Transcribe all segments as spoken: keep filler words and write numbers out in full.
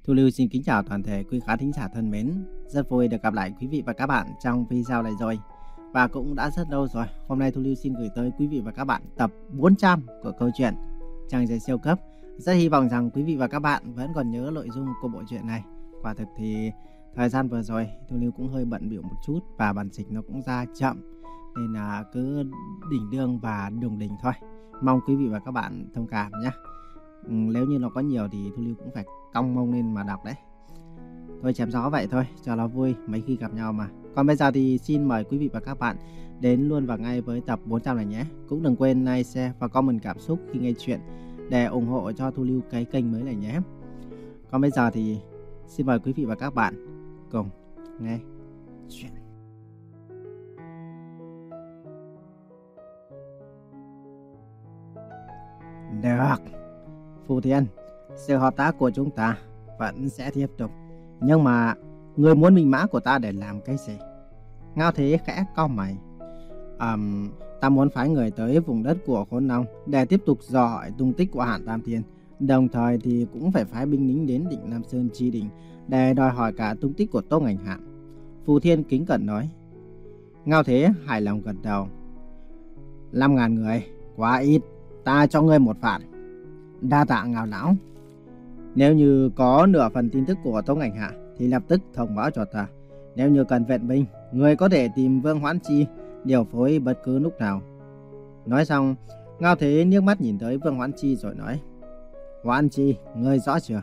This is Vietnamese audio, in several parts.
Thu Lưu xin kính chào toàn thể quý khán thính giả thân mến. Rất vui được gặp lại quý vị và các bạn trong video này rồi. Và cũng đã rất lâu rồi. Hôm nay Thu Lưu xin gửi tới quý vị và các bạn tập bốn trăm của câu chuyện Chàng Rể Siêu Cấp. Rất hy vọng rằng quý vị và các bạn vẫn còn nhớ nội dung của bộ truyện này. Quả thực thì thời gian vừa rồi Thu Lưu cũng hơi bận bịu một chút và bản dịch nó cũng ra chậm, nên là cứ đỉnh đương và đùng đỉnh thôi. Mong quý vị và các bạn thông cảm nhé. Ừ, nếu như nó có nhiều thì Thu Lưu cũng phải cong mông lên mà đọc đấy. Thôi chém gió vậy thôi, cho nó vui, mấy khi gặp nhau mà. Còn bây giờ thì xin mời quý vị và các bạn đến luôn vào ngay với tập bốn trăm này nhé. Cũng đừng quên like, share và comment cảm xúc khi nghe chuyện để ủng hộ cho Thu Lưu cái kênh mới này nhé. Còn bây giờ thì xin mời quý vị và các bạn cùng nghe chuyện. Được, Phù Thiên, sự hợp tác của chúng ta vẫn sẽ tiếp tục. Nhưng mà người muốn minh mã của ta để làm cái gì? Ngao Thế khẽ cau mày. um, Ta muốn phái người tới vùng đất của Khốn Long để tiếp tục dò hỏi tung tích của Hàn Tam Thiên. Đồng thời thì cũng phải phái binh lính đến Định Nam Sơn Chi Đỉnh để đòi hỏi cả tung tích của Tô Ngành Hạ. Phù Thiên kính cẩn nói. Ngao Thế hài lòng gật đầu. Năm ngàn người, quá ít. Ta cho ngươi một vạn. Đa tạ Ngao lão. Nếu như có nửa phần tin tức của Tô Ngành Hạ thì lập tức thông báo cho ta. Nếu như cần viện binh, người có thể tìm Vương Hoãn Chi điều phối bất cứ lúc nào. Nói xong, Ngao Thế liếc mắt nhìn tới Vương Hoãn Chi rồi nói. Hoãn Chi, ngươi rõ chưa?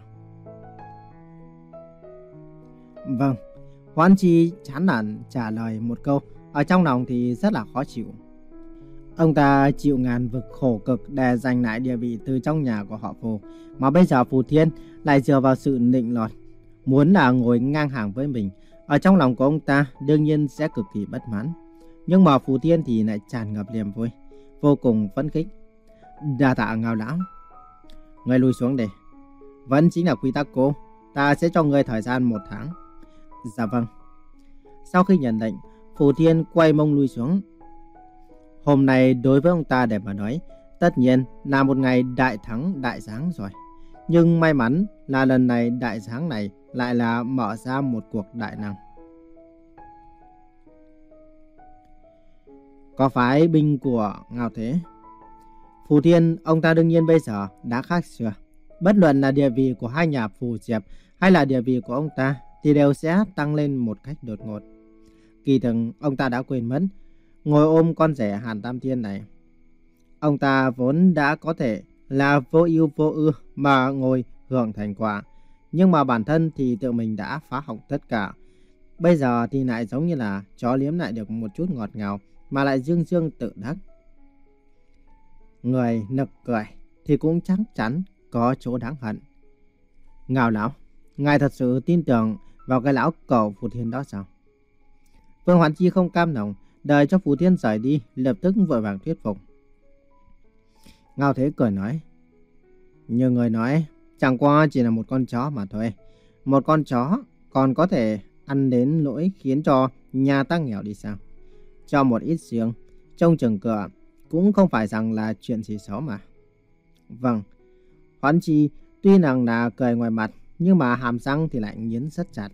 Vâng. Hoãn Chi chán nản trả lời một câu, ở trong lòng thì rất là khó chịu. Ông ta chịu ngàn vực khổ cực để giành lại địa vị từ trong nhà của họ Phù, mà bây giờ Phù Thiên lại dựa vào sự nịnh lọt, muốn là ngồi ngang hàng với mình. Ở trong lòng của ông ta đương nhiên sẽ cực kỳ bất mãn. Nhưng mà Phù Thiên thì lại tràn ngập niềm vui, vô cùng phấn khích. Đa tạ Ngao lão. Ngươi lui xuống đây. Vẫn chính là quy tắc cũ. Ta sẽ cho ngươi thời gian một tháng. Dạ vâng. Sau khi nhận lệnh, Phù Thiên quay mông lui xuống. Hôm nay đối với ông ta để mà nói, tất nhiên là một ngày đại thắng đại giáng rồi. Nhưng may mắn là lần này đại giáng này lại là mở ra một cuộc đại năng. Có phái binh của Ngao Thế. Phù Thiên, ông ta đương nhiên bây giờ đã khác xưa. Bất luận là địa vị của hai nhà Phù Diệp hay là địa vị của ông ta thì đều sẽ tăng lên một cách đột ngột. Kỳ thực ông ta đã quên mất, ngồi ôm con rể Hàn Tam Thiên này, ông ta vốn đã có thể là vô ưu vô ư mà ngồi hưởng thành quả. Nhưng mà bản thân thì tự mình đã phá hỏng tất cả. Bây giờ thì lại giống như là chó liếm lại được một chút ngọt ngào mà lại dương dương tự đắc. Người nực cười thì cũng chắc chắn có chỗ đáng hận. Ngao lão, ngài thật sự tin tưởng vào cái lão cẩu Phù Thiên đó sao? Vương Hoãn Chi không cam lòng, đợi cho Phù Thiên rời đi, lập tức vội vàng thuyết phục. Ngao Thế cười nói. Như người nói, chẳng qua chỉ là một con chó mà thôi. Một con chó còn có thể ăn đến nỗi khiến cho nhà ta nghèo đi sao? Cho một ít xương, trông chừng cửa cũng không phải rằng là chuyện gì xấu mà. Vâng. Hoãn Chi tuy rằng là cười ngoài mặt, nhưng mà hàm răng thì lại nghiến rất chặt.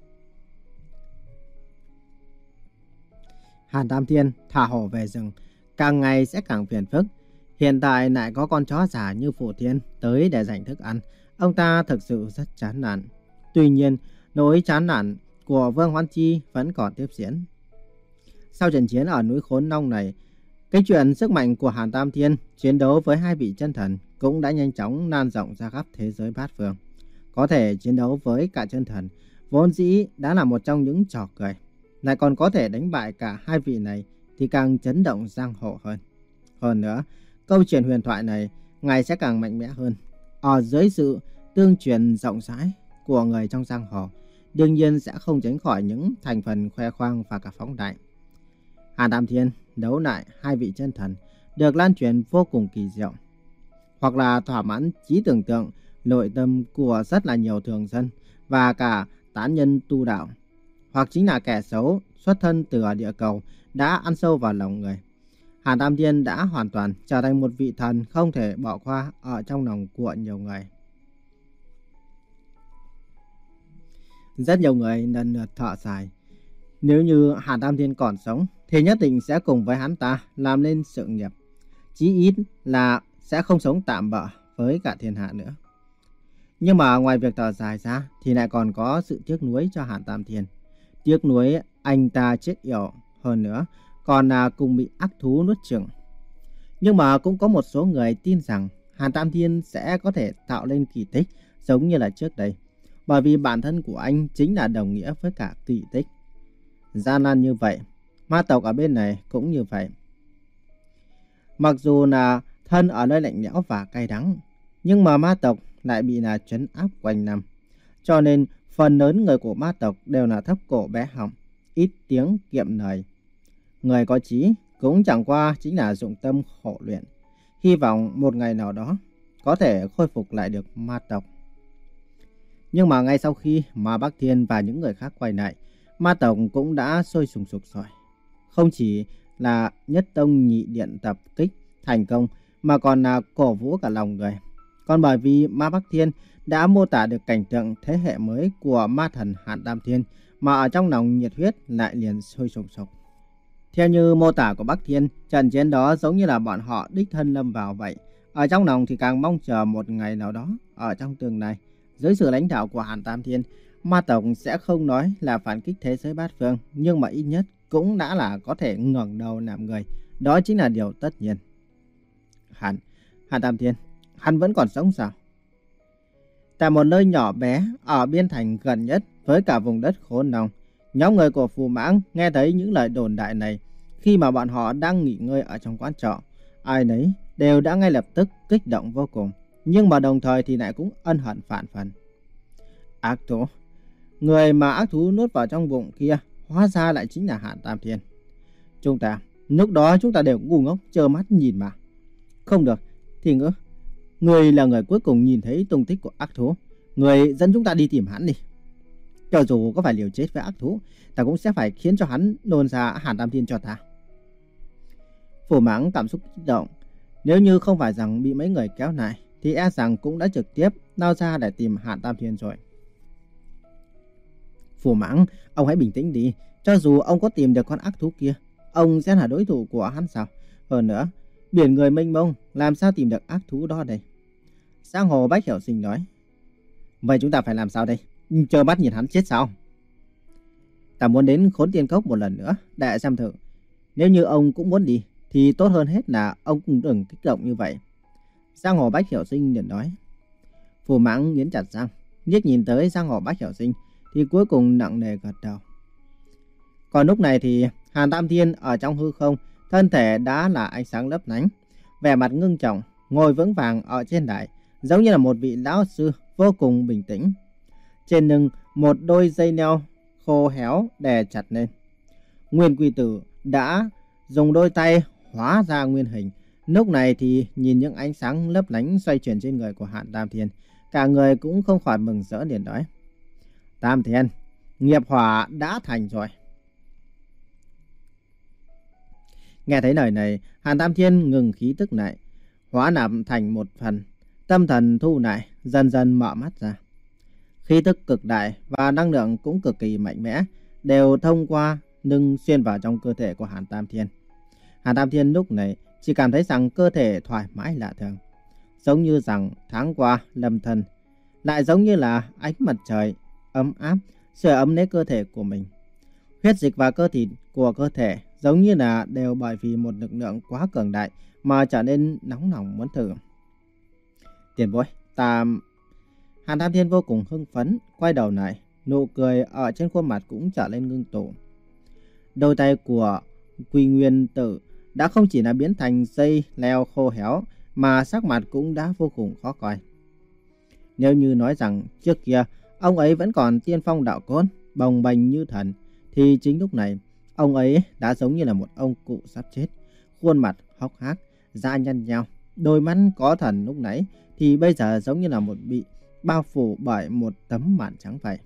Hàn Tam Thiên thả hổ về rừng, càng ngày sẽ càng phiền phức. Hiện tại lại có con chó già như Phù Thiên tới để giành thức ăn. Ông ta thực sự rất chán nản. Tuy nhiên, nỗi chán nản của Vương Hoãn Chi vẫn còn tiếp diễn. Sau trận chiến ở núi Khốn Long này, cái chuyện sức mạnh của Hàn Tam Thiên chiến đấu với hai vị chân thần cũng đã nhanh chóng lan rộng ra khắp thế giới bát phương. Có thể chiến đấu với cả chân thần vốn dĩ đã là một trong những trò cười, lại còn có thể đánh bại cả hai vị này thì càng chấn động giang hồ hơn. Hơn nữa, câu chuyện huyền thoại này ngày sẽ càng mạnh mẽ hơn. Ở dưới sự tương truyền rộng rãi của người trong giang hồ, đương nhiên sẽ không tránh khỏi những thành phần khoe khoang và cả phóng đại. Hàn Tam Thiên đấu lại hai vị chân thần được lan truyền vô cùng kỳ diệu, hoặc là thỏa mãn trí tưởng tượng nội tâm của rất là nhiều thường dân và cả tán nhân tu đạo, hoặc chính là kẻ xấu xuất thân từ ở địa cầu đã ăn sâu vào lòng người. Hàn Tam Thiên đã hoàn toàn trở thành một vị thần không thể bỏ qua ở trong lòng của nhiều người. Rất nhiều người lần lượt thở dài. Nếu như Hàn Tam Thiên còn sống thì nhất định sẽ cùng với hắn ta làm lên sự nghiệp. Chí ít là sẽ không sống tạm bợ với cả thiên hạ nữa. Nhưng mà ngoài việc thở dài ra thì lại còn có sự tiếc nuối cho Hàn Tam Thiên. Tiếc nuối anh ta chết yểu, hơn nữa còn là cùng bị ác thú nuốt chửng. Nhưng mà cũng có một số người tin rằng Hàn Tam Thiên sẽ có thể tạo lên kỳ tích giống như là trước đây. Bởi vì bản thân của anh chính là đồng nghĩa với cả kỳ tích. Gian nan như vậy, ma tộc ở bên này cũng như vậy. Mặc dù là thân ở nơi lạnh lẽo và cay đắng, nhưng mà ma tộc lại bị là trấn áp quanh năm. Cho nên phần lớn người của ma tộc đều là thấp cổ bé họng, ít tiếng kiệm lời. Người có chí cũng chẳng qua chính là dụng tâm khổ luyện, hy vọng một ngày nào đó có thể khôi phục lại được ma tộc. Nhưng mà ngay sau khi Ma Bắc Thiên và những người khác quay lại, ma tộc cũng đã sôi sùng sục rồi. Không chỉ là nhất tông nhị điện tập kích thành công mà còn là cổ vũ cả lòng người. Còn bởi vì Ma Bắc Thiên đã mô tả được cảnh tượng thế hệ mới của ma thần Hàn Tam Thiên mà ở trong lòng nhiệt huyết lại liền sôi sùng sục. Theo như mô tả của Bắc Thiên, trận chiến đó giống như là bọn họ đích thân lâm vào vậy. Ở trong lòng thì càng mong chờ một ngày nào đó ở trong tương lai, dưới sự lãnh đạo của Hàn Tam Thiên, ma tộc sẽ không nói là phản kích thế giới bát phương, nhưng mà ít nhất cũng đã là có thể ngẩng đầu làm người. Đó chính là điều tất nhiên. Hàn, Hàn Tam Thiên, hắn vẫn còn sống sao? Tại một nơi nhỏ bé ở biên thành gần nhất với cả vùng đất khốn nòng, nhóm người của Phù Mãng nghe thấy những lời đồn đại này khi mà bọn họ đang nghỉ ngơi ở trong quán trọ. Ai nấy đều đã ngay lập tức kích động vô cùng, nhưng mà đồng thời thì lại cũng ân hận phản phần. Ác thú, người mà ác thú nuốt vào trong bụng kia hóa ra lại chính là Hàn Tam Thiên. Chúng ta, lúc đó chúng ta đều ngu ngốc trơ mắt nhìn mà. Không được, thì ngỡ, người là người cuối cùng nhìn thấy tung tích của ác thú. Người dẫn chúng ta đi tìm hắn đi. Cho dù có phải liều chết với ác thú, ta cũng sẽ phải khiến cho hắn nôn ra Hàn Tam Thiên cho ta. Phù Mãng cảm xúc kích động. Nếu như không phải rằng bị mấy người kéo lại, thì e rằng cũng đã trực tiếp lao ra để tìm Hàn Tam Thiên rồi. Phù Mãng, ông hãy bình tĩnh đi. Cho dù ông có tìm được con ác thú kia, ông sẽ là đối thủ của hắn sao? Hơn nữa, biển người mênh mông, làm sao tìm được ác thú đó đây? Giang Hồ Bách Hiểu Sinh nói. Vậy chúng ta phải làm sao đây? Chờ bắt nhìn hắn chết sao? Ta muốn đến Khốn Tiên Cốc một lần nữa để xem thử. Nếu như ông cũng muốn đi thì tốt hơn hết là ông cũng đừng kích động như vậy. Giang Hồ Bách Hiểu Sinh liền nói. Phù Mãng nghiến chặt răng, liếc nhìn tới Giang Hồ Bách Hiểu Sinh thì cuối cùng nặng nề gật đầu. Còn lúc này thì Hàn Tam Thiên ở trong hư không, thân thể đã là ánh sáng lấp lánh, vẻ mặt ngưng trọng, ngồi vững vàng ở trên đài, giống như là một vị lão sư vô cùng bình tĩnh. Trên lưng một đôi dây neo khô héo đè chặt lên. Nguyên Quy Tử đã dùng đôi tay hóa ra nguyên hình. Lúc này thì nhìn những ánh sáng lấp lánh xoay chuyển trên người của Hàn Tam Thiên, cả người cũng không khỏi mừng rỡ liền nói. Tam Thiên, nghiệp hỏa đã thành rồi. Nghe thấy lời này, Hàn Tam Thiên ngừng khí tức lại, hóa nạp thành một phần, tâm thần thu lại, dần dần mở mắt ra. Khí tức cực đại và năng lượng cũng cực kỳ mạnh mẽ, đều thông qua lưng xuyên vào trong cơ thể của Hàn Tam Thiên. Hàn Tam Thiên lúc này chỉ cảm thấy rằng cơ thể thoải mái lạ thường, giống như rằng tháng qua lâm thân, lại giống như là ánh mặt trời ấm áp sưởi ấm lấy cơ thể của mình. Huyết dịch và cơ thịt của cơ thể giống như là đều bởi vì một lực lượng quá cường đại mà trở nên nóng lòng muốn thử. Tiền bối, ta... Hàn Tam Thiên vô cùng hưng phấn, quay đầu lại, nụ cười ở trên khuôn mặt cũng trở lên ngưng tụ. Đôi tay của Quy Nguyên Tử đã không chỉ là biến thành dây leo khô héo, mà sắc mặt cũng đã vô cùng khó coi. Nếu như nói rằng trước kia ông ấy vẫn còn tiên phong đạo cốt, bồng bềnh như thần, thì chính lúc này ông ấy đã giống như là một ông cụ sắp chết, khuôn mặt hốc hác, da nhăn nhao, đôi mắt có thần lúc nãy thì bây giờ giống như là một bị bao phủ bởi một tấm màn trắng vậy.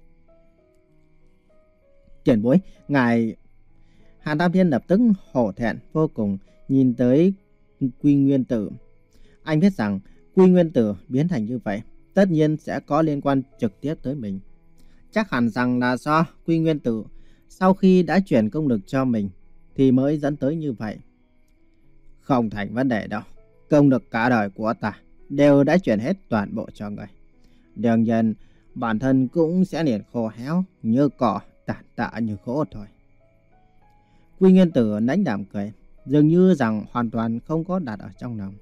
Tiền bối, ngài... Hàn Tam Thiên lập tức hổ thẹn vô cùng nhìn tới Quy Nguyên Tử. Anh biết rằng Quy Nguyên Tử biến thành như vậy tất nhiên sẽ có liên quan trực tiếp tới mình. chắc hẳn rằng là do Quy Nguyên Tử sau khi đã chuyển công lực cho mình thì mới dẫn tới như vậy. Không thành vấn đề đâu. Công lực cả đời của ta đều đã chuyển hết toàn bộ cho người. Đương nhiên, bản thân cũng sẽ liền khô héo như cỏ, tàn tạ như gỗ thôi. Quy Nguyên Tử lãnh đạm cười, dường như rằng hoàn toàn không có đặt ở trong lòng.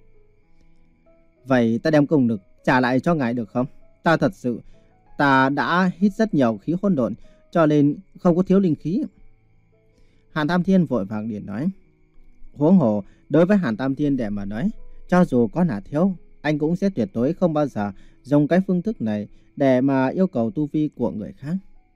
Vậy ta đem công lực trả lại cho ngài được không? Ta thật sự, ta đã hít rất nhiều khí hỗn độn, cho nên không có thiếu linh khí. Hàn Tam Thiên vội vàng liền nói. Huống hồ, đối với Hàn Tam Thiên để mà nói, cho dù có là thiếu, anh cũng sẽ tuyệt đối không bao giờ dùng cái phương thức này để mà yêu cầu tu vi của người khác.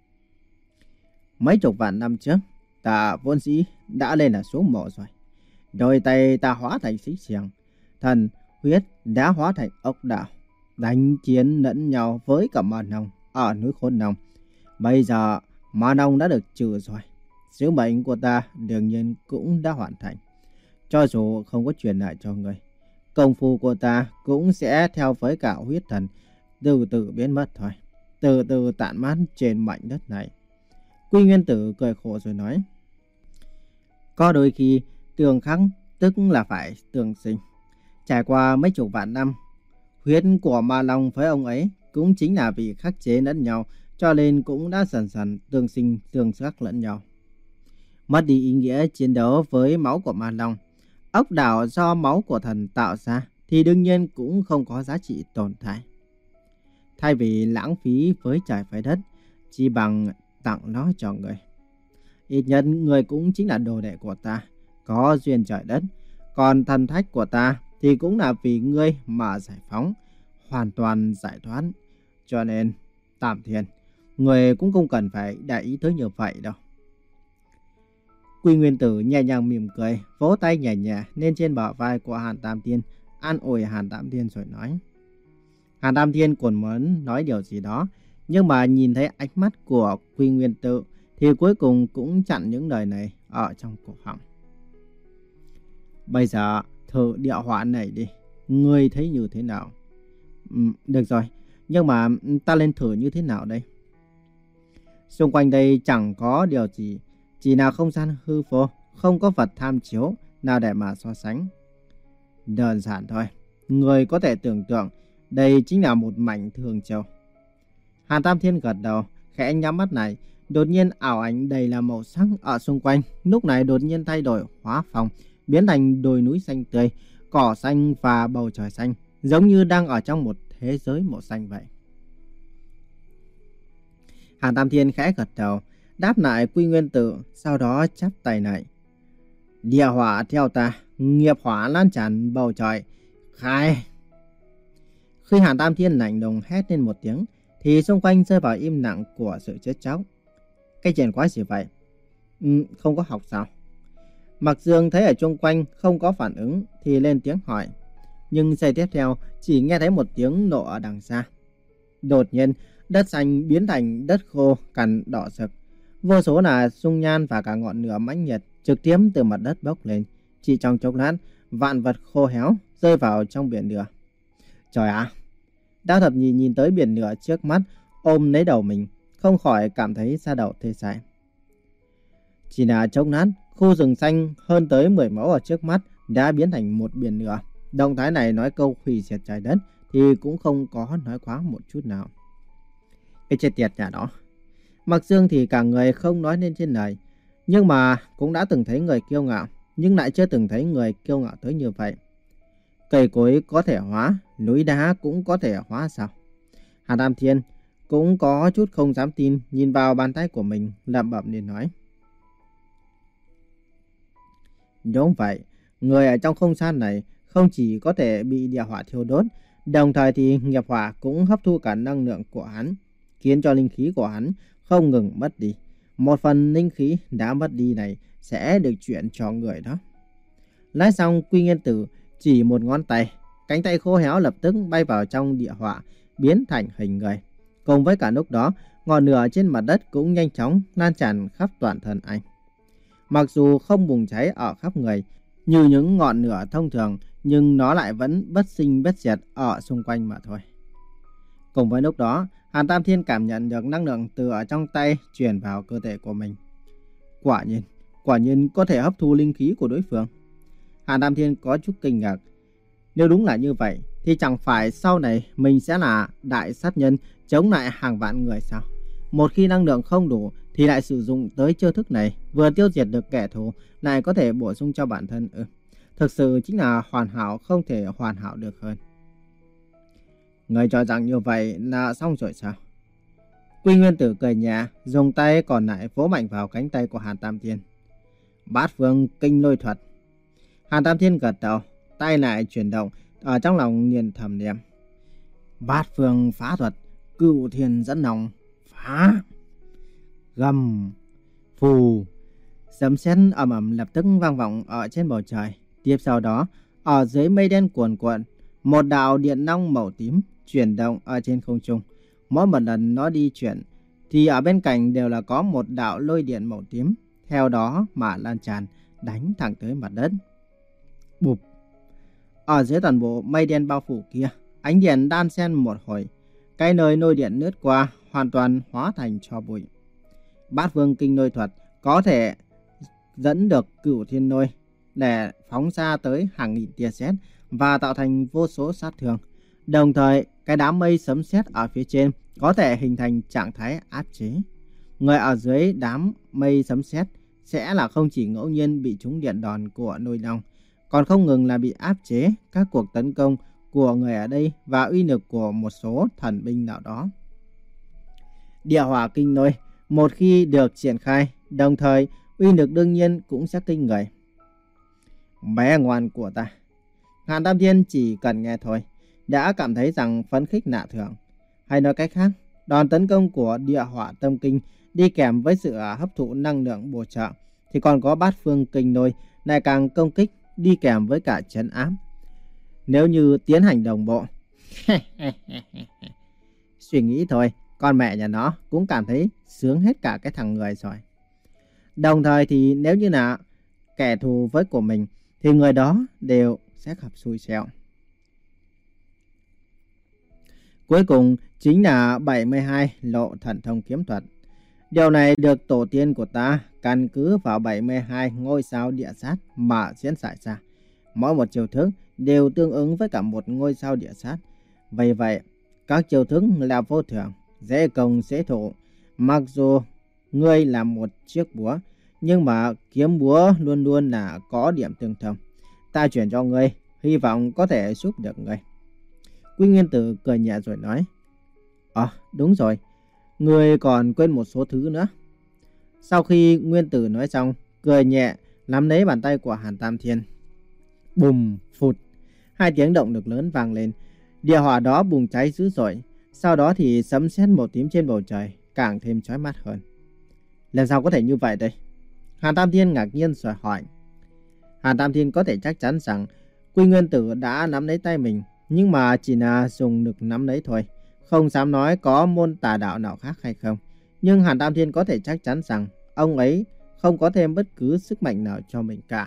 Mấy chục vạn năm trước, ta vốn dĩ đã lên là số mộ rồi. Đôi tay ta hóa thành xích xiềng, thần huyết đã hóa thành ốc đảo, đánh chiến lẫn nhau với cả Ma Nông ở núi Khôn Nông. Bây giờ Ma Nông đã được trừ rồi, sứ mệnh của ta đương nhiên cũng đã hoàn thành. Cho dù không có truyền lại cho người, công phu của ta cũng sẽ theo với cả huyết thần từ từ biến mất thôi, từ từ tản mát trên mảnh đất này. Quy Nguyên Tử cười khổ rồi nói. Có đôi khi tương khắc tức là phải tương sinh. Trải qua mấy chục vạn năm, huyết của Ma Long với ông ấy cũng chính là vì khắc chế lẫn nhau, cho nên cũng đã dần dần tương sinh tương khắc lẫn nhau. Mất đi ý nghĩa chiến đấu với máu của Ma Long, ốc đảo do máu của thần tạo ra thì đương nhiên cũng không có giá trị tồn tại. Thay vì lãng phí với trời với đất, chỉ bằng tặng nó cho người. Ít nhất người cũng chính là đồ đệ của ta, có duyên trời đất. Còn thần thách của ta thì cũng là vì ngươi mà giải phóng, hoàn toàn giải thoát. Cho nên, Tam Thiên, người cũng không cần phải để ý tới như vậy đâu. Quy Nguyên Tử nhẹ nhàng mỉm cười, vỗ tay nhẹ nhẹ lên trên bờ vai của Hàn Tam Thiên, an ủi Hàn Tam Thiên rồi nói. Hàn Tam Thiên còn muốn nói điều gì đó, nhưng mà nhìn thấy ánh mắt của Quy Nguyên Tử thì cuối cùng cũng chặn những lời này ở trong cổ họng. Bây giờ thử địa hỏa này đi, ngươi thấy như thế nào? Ừ, được rồi, nhưng mà ta lên thử như thế nào đây? Xung quanh đây chẳng có điều gì, chỉ là không gian hư vô, không có vật tham chiếu nào để mà so sánh. Đơn giản thôi, người có thể tưởng tượng đây chính là một mảnh thường châu. Hàn Tam Thiên gật đầu, khẽ nhắm mắt này, đột nhiên ảo ảnh đầy là màu sắc ở xung quanh, lúc này đột nhiên thay đổi hóa phong, biến thành đồi núi xanh tươi, cỏ xanh và bầu trời xanh, giống như đang ở trong một thế giới màu xanh vậy. Hàn Tam Thiên khẽ gật đầu, đáp lại Quy Nguyên Tử, sau đó chắp tay lại. Địa hỏa theo ta, nghiệp hỏa lan tràn bầu trời, khai. Khi Hàn Tam Thiên lạnh lùng hét lên một tiếng, thì xung quanh rơi vào im lặng của sự chết chóc. Cái chuyện quái gì vậy? Ừ, không có học sao? Mạc Dương thấy ở xung quanh không có phản ứng thì lên tiếng hỏi. Nhưng giây tiếp theo chỉ nghe thấy một tiếng nổ ở đằng xa. Đột nhiên, đất xanh biến thành đất khô cằn đỏ rực. Vô số là dung nhan và cả ngọn lửa mãnh liệt trực tiếp từ mặt đất bốc lên. Chỉ trong chốc lát, vạn vật khô héo rơi vào trong biển lửa. Trời ạ! Đao Thập Nhị nhìn tới biển lửa trước mắt, ôm lấy đầu mình, không khỏi cảm thấy da đầu tê dại. Chỉ là chốc lát, khu rừng xanh hơn tới mười mẫu ở trước mắt đã biến thành một biển lửa. Động thái này nói câu hủy diệt trái đất thì cũng không có nói quá một chút nào. Cái chết tiệt nhà đó. Mạc Dương thì cả người không nói nên trên lời, nhưng mà cũng đã từng thấy người kiêu ngạo, nhưng lại chưa từng thấy người kiêu ngạo tới như vậy. Cây cối có thể hóa, núi đá cũng có thể hóa sao? Hàn Tam Thiên cũng có chút không dám tin, nhìn vào bàn tay của mình, lẩm bẩm nên nói. Đúng vậy, người ở trong không gian này không chỉ có thể bị địa hỏa thiêu đốt, đồng thời thì nghiệp hỏa cũng hấp thu cả năng lượng của hắn, khiến cho linh khí của hắn không ngừng mất đi. Một phần linh khí đã mất đi này sẽ được chuyển cho người đó. Nói xong, Quy Nguyên Tử chỉ một ngón tay, cánh tay khô héo lập tức bay vào trong địa hỏa, biến thành hình người. Cùng với cả lúc đó, ngọn lửa trên mặt đất cũng nhanh chóng lan tràn khắp toàn thân anh. Mặc dù không bùng cháy ở khắp người như những ngọn lửa thông thường, nhưng nó lại vẫn bất sinh bất diệt ở xung quanh mà thôi. Cùng với lúc đó, Hàn Tam Thiên cảm nhận được năng lượng từ ở trong tay truyền vào cơ thể của mình. Quả nhiên, quả nhiên có thể hấp thu linh khí của đối phương. Hàn Tam Thiên có chút kinh ngạc. Nếu đúng là như vậy, thì chẳng phải sau này mình sẽ là đại sát nhân chống lại hàng vạn người sao? Một khi năng lượng không đủ thì lại sử dụng tới chiêu thức này, vừa tiêu diệt được kẻ thù, lại có thể bổ sung cho bản thân. Ừ, thực sự chính là hoàn hảo, không thể hoàn hảo được hơn. Người cho rằng như vậy là xong rồi sao? Quy Nguyên Tử cười nhẹ, dùng tay còn lại vỗ mạnh vào cánh tay của Hàn Tam Thiên. Bát Phương Kinh Lôi Thuật. Hàn Tam Thiên gật đầu, tay lại chuyển động, ở trong lòng niệm thầm niệm. Bát Phương Phá Thuật, Cửu Thiên Dẫn Nòng, phá. Gầm, phù, sấm sét ầm ầm lập tức vang vọng ở trên bầu trời. Tiếp sau đó, ở dưới mây đen cuồn cuộn, một đạo điện long màu tím chuyển động ở trên không trung. Mỗi một lần nó đi chuyển, thì ở bên cạnh đều là có một đạo lôi điện màu tím, theo đó mà lan tràn, đánh thẳng tới mặt đất. Bụp! Ở dưới toàn bộ mây đen bao phủ kia, ánh điện đan xen một hồi, cái nơi lôi điện lướt qua hoàn toàn hóa thành tro bụi. Bát Phương Kinh Lôi Thuật có thể dẫn được Cửu Thiên Lôi để phóng ra tới hàng nghìn tia sét và tạo thành vô số sát thương. Đồng thời, cái đám mây sấm sét ở phía trên có thể hình thành trạng thái áp chế. Người ở dưới đám mây sấm sét sẽ là không chỉ ngẫu nhiên bị trúng điện đòn của lôi long, còn không ngừng là bị áp chế các cuộc tấn công của người ở đây và uy lực của một số thần binh nào đó. Địa hỏa kinh lôi một khi được triển khai, đồng thời uy lực đương nhiên cũng sẽ kinh người. Bé ngoan của ta. Hàn Tam Thiên chỉ cần nghe thôi đã cảm thấy rằng phấn khích lạ thường. Hay nói cách khác, đòn tấn công của địa hỏa tâm kinh đi kèm với sự hấp thụ năng lượng bổ trợ, thì còn có bát phương kinh lôi lại càng công kích đi kèm với cả trấn áp. Nếu như tiến hành đồng bộ, suy nghĩ thôi, con mẹ nhà nó cũng cảm thấy sướng hết cả cái thằng người rồi. Đồng thời thì nếu như là kẻ thù với của mình, thì người đó đều sẽ gặp xui xẻo. Cuối cùng chính là bảy mươi hai lộ thần thông kiếm thuật. Điều này được tổ tiên của ta căn cứ vào bảy mươi hai ngôi sao địa sát mà diễn giải ra. Mỗi một chiêu thức đều tương ứng với cả một ngôi sao địa sát. Vì vậy, các chiêu thức là vô thường, dễ công dễ thủ. Mặc dù ngươi là một chiếc búa, nhưng mà kiếm búa luôn luôn là có điểm tương thông. Ta chuyển cho ngươi, hy vọng có thể giúp được ngươi. Quy Nguyên Tử cười nhẹ rồi nói. Ờ, đúng rồi, ngươi còn quên một số thứ nữa. Sau khi Nguyên Tử nói xong, cười nhẹ nắm lấy bàn tay của Hàn Tam Thiên. Bùm, phụt, hai tiếng động lực lớn vang lên. Địa hỏa đó bùng cháy dữ dội. Sau đó thì sấm sét màu tím trên bầu trời càng thêm chói mắt hơn. Làm sao có thể như vậy đây? Hàn Tam Thiên ngạc nhiên rồi hỏi. Hàn Tam Thiên có thể chắc chắn rằng Quy Nguyên Tử đã nắm lấy tay mình, nhưng mà chỉ là dùng lực nắm lấy thôi, không dám nói có môn tà đạo nào khác hay không. Nhưng Hàn Tam Thiên có thể chắc chắn rằng ông ấy không có thêm bất cứ sức mạnh nào cho mình cả.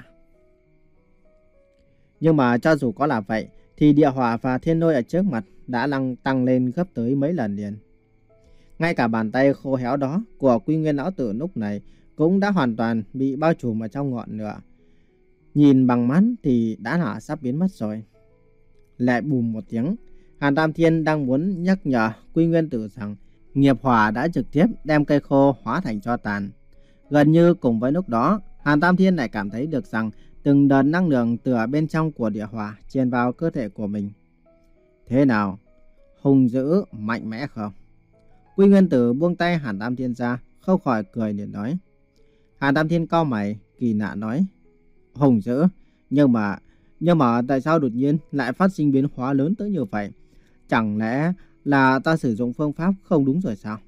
Nhưng mà cho dù có là vậy, thì địa hỏa và thiên lôi ở trước mặt đã lăng tăng lên gấp tới mấy lần liền. Ngay cả bàn tay khô héo đó của Quy Nguyên Lão Tử lúc này cũng đã hoàn toàn bị bao trùm ở trong ngọn lửa. Nhìn bằng mắt thì đã là sắp biến mất rồi. Lại bùm một tiếng, Hàn Tam Thiên đang muốn nhắc nhở Quy Nguyên Tử rằng nghiệp hỏa đã trực tiếp đem cây khô hóa thành tro tàn. Gần như cùng với lúc đó, Hàn Tam Thiên lại cảm thấy được rằng từng đợt năng lượng từ ở bên trong của địa hỏa truyền vào cơ thể của mình. Thế nào? Hung dữ, mạnh mẽ không? Quy Nguyên Tử buông tay Hàn Tam Thiên ra, không khỏi cười liền nói. Hàn Tam Thiên cau mày, kỳ lạ nói. Hung dữ, nhưng mà, nhưng mà tại sao đột nhiên lại phát sinh biến hóa lớn tới như vậy? Chẳng lẽ là ta sử dụng phương pháp không đúng rồi sao?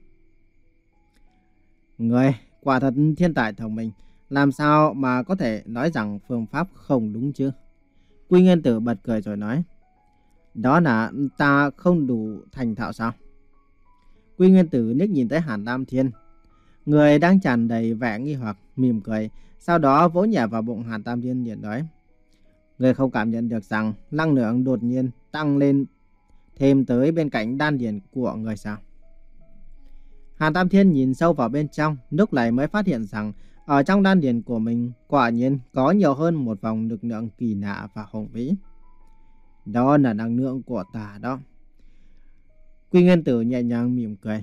Người, quả thật thiên tài thông minh, làm sao mà có thể nói rằng phương pháp không đúng chứ? Quy Nguyên Tử bật cười rồi nói. Đó là ta không đủ thành thạo sao? Quy Nguyên Tử liếc nhìn tới Hàn Tam Thiên. Người đang tràn đầy vẻ nghi hoặc, mỉm cười, sau đó vỗ nhẹ vào bụng Hàn Tam Thiên liền nói. Người không cảm nhận được rằng năng lượng đột nhiên tăng lên thêm tới bên cạnh đan điền của người sao? Hàn Tam Thiên nhìn sâu vào bên trong, lúc này mới phát hiện rằng ở trong đan điền của mình quả nhiên có nhiều hơn một vòng lực lượng kỳ lạ và hùng vĩ. Đó là năng lượng của ta đó. Quy Nguyên Tử nhẹ nhàng mỉm cười.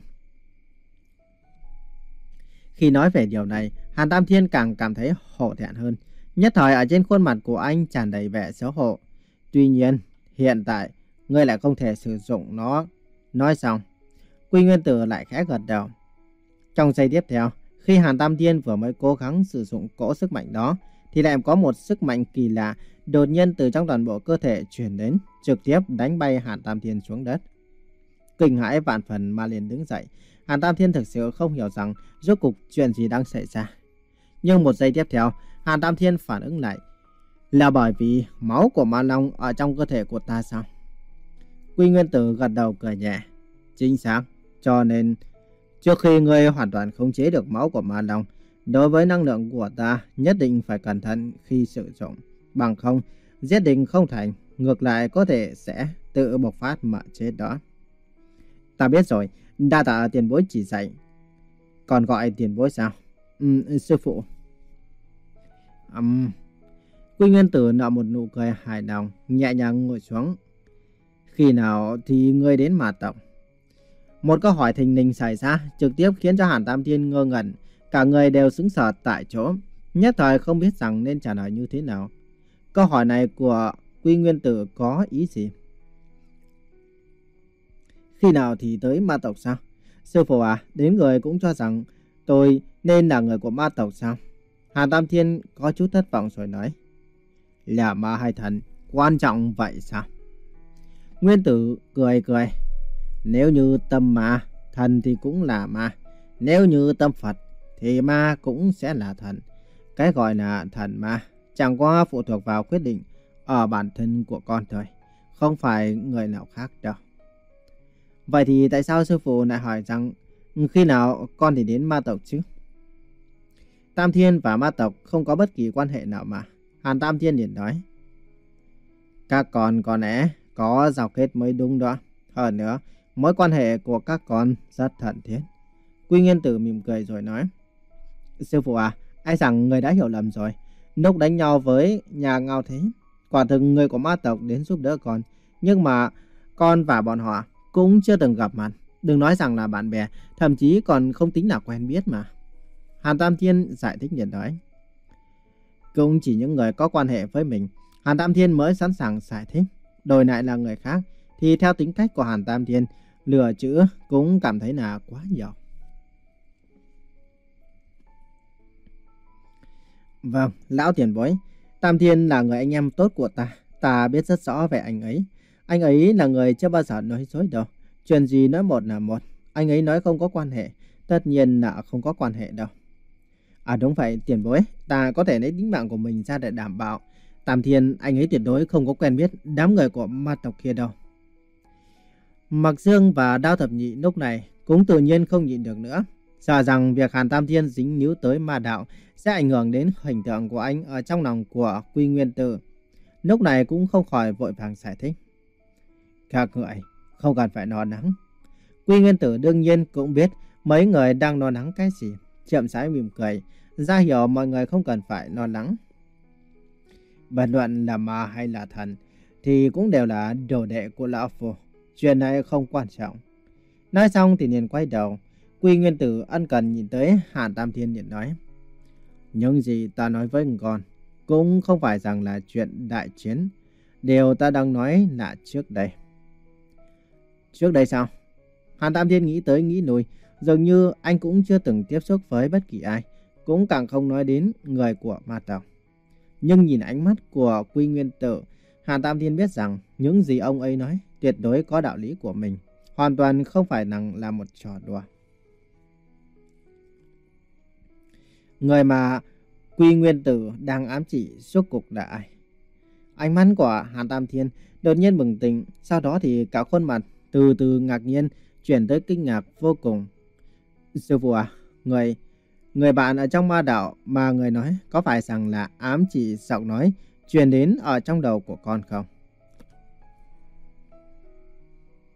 Khi nói về điều này, Hàn Tam Thiên càng cảm thấy hổ thẹn hơn. Nhất thời ở trên khuôn mặt của anh tràn đầy vẻ xấu hổ. Tuy nhiên, hiện tại, ngươi lại không thể sử dụng nó. Nói xong, Quy Nguyên Tử lại khẽ gật đầu. Trong giây tiếp theo, khi Hàn Tam Thiên vừa mới cố gắng sử dụng cỗ sức mạnh đó, thì lại có một sức mạnh kỳ lạ đột nhiên từ trong toàn bộ cơ thể truyền đến, trực tiếp đánh bay Hàn Tam Thiên xuống đất. Kinh hãi vạn phần mà liền đứng dậy. Hàn Tam Thiên thực sự không hiểu rằng rốt cuộc chuyện gì đang xảy ra. Nhưng một giây tiếp theo, Hàn Tam Thiên phản ứng lại. Là bởi vì máu của Ma Long ở trong cơ thể của ta sao? Quy Nguyên Tử gật đầu cười nhẹ. Chính xác. Cho nên, trước khi ngươi hoàn toàn khống chế được máu của Ma Long, đối với năng lượng của ta nhất định phải cẩn thận khi sử dụng. Bằng không, giết định không thành, ngược lại có thể sẽ tự bộc phát mà chết đó. Ta biết rồi, đa tạ tiền bối chỉ dạy. Còn gọi tiền bối sao? Ừ, sư phụ. Um, Quy Nguyên Tử nở một nụ cười hài lòng, nhẹ nhàng ngồi xuống. Khi nào thì ngươi đến Ma tộc? Một câu hỏi thình lình xảy ra trực tiếp khiến cho Hàn Tam Thiên ngơ ngẩn. Cả người đều sững sờ tại chỗ, nhất thời không biết rằng nên trả lời như thế nào. Câu hỏi này của Quy Nguyên Tử có ý gì? Khi nào thì tới Ma tộc sao? Sư phụ à, đến người cũng cho rằng tôi nên là người của Ma tộc sao? Hàn Tam Thiên có chút thất vọng rồi nói. Là ma hay thần, quan trọng vậy sao? Nguyên Tử cười cười. Nếu như tâm ma, thần thì cũng là ma. Nếu như tâm Phật, thì ma cũng sẽ là thần. Cái gọi là thần ma chẳng qua phụ thuộc vào quyết định ở bản thân của con thôi, không phải người nào khác đâu. Vậy thì tại sao sư phụ lại hỏi rằng khi nào con thì đến Ma tộc chứ? Tam Thiên và Ma tộc không có bất kỳ quan hệ nào mà. Hàn Tam Thiên liền nói. Các con có lẽ có giao kết mới đúng đó. Hơn nữa, mối quan hệ của các con rất thân thiết. Quy Nguyên Tử mỉm cười rồi nói. Sư phụ à, ai rằng người đã hiểu lầm rồi. Lúc đánh nhau với nhà Ngao Thế, quả thực người của Ma tộc đến giúp đỡ con. Nhưng mà con và bọn họ cũng chưa từng gặp mặt. Đừng nói rằng là bạn bè, thậm chí còn không tính là quen biết mà. Hàn Tam Thiên giải thích liền nói. Cũng chỉ những người có quan hệ với mình, Hàn Tam Thiên mới sẵn sàng giải thích. Đổi lại là người khác, thì theo tính cách của Hàn Tam Thiên, lừa chữ cũng cảm thấy là quá nhiều. Vâng, lão tiền bối, Tam Thiên là người anh em tốt của ta. Ta biết rất rõ về anh ấy. Anh ấy là người chưa bao giờ nói dối đâu. Chuyện gì nói một là một. Anh ấy nói không có quan hệ, tất nhiên là không có quan hệ đâu. À đúng vậy, tiền bối, ta có thể lấy tính mạng của mình ra để đảm bảo. Tam Thiên, anh ấy tuyệt đối không có quen biết đám người của Ma tộc kia đâu. Mặc Dương và Đao Thập Nhị lúc này cũng tự nhiên không nhịn được nữa. Sợ rằng việc Hàn Tam Thiên dính líu tới ma đạo sẽ ảnh hưởng đến hình tượng của anh ở trong lòng của Quy Nguyên Tử. Lúc này cũng không khỏi vội vàng giải thích. Các người không cần phải lo lắng. Quy Nguyên Tử đương nhiên cũng biết mấy người đang lo lắng cái gì. Chậm rãi mỉm cười, ra hiểu mọi người không cần phải lo lắng. Bất luận là ma hay là thần thì cũng đều là đồ đệ của lão phu. Chuyện này không quan trọng. Nói xong thì liền quay đầu. Quy Nguyên Tử ân cần nhìn tới Hàn Tam Thiên liền nói. Những gì ta nói với con cũng không phải rằng là chuyện đại chiến. Điều ta đang nói là trước đây. Trước đây sao? Hàn Tam Thiên nghĩ tới nghĩ lui. Dường như anh cũng chưa từng tiếp xúc với bất kỳ ai. Cũng càng không nói đến người của Ma tộc. Nhưng nhìn ánh mắt của Quy Nguyên Tử, Hàn Tam Thiên biết rằng những gì ông ấy nói tuyệt đối có đạo lý của mình. Hoàn toàn không phải là một trò đùa. Người mà Quy Nguyên Tử đang ám chỉ rốt cuộc là ai? Ánh mắt của Hàn Tam Thiên đột nhiên bừng tỉnh. Sau đó thì cả khuôn mặt từ từ ngạc nhiên chuyển tới kinh ngạc vô cùng. Sư phụ à, người, người bạn ở trong ma đạo mà người nói có phải rằng là ám chỉ giọng nói truyền đến ở trong đầu của con không?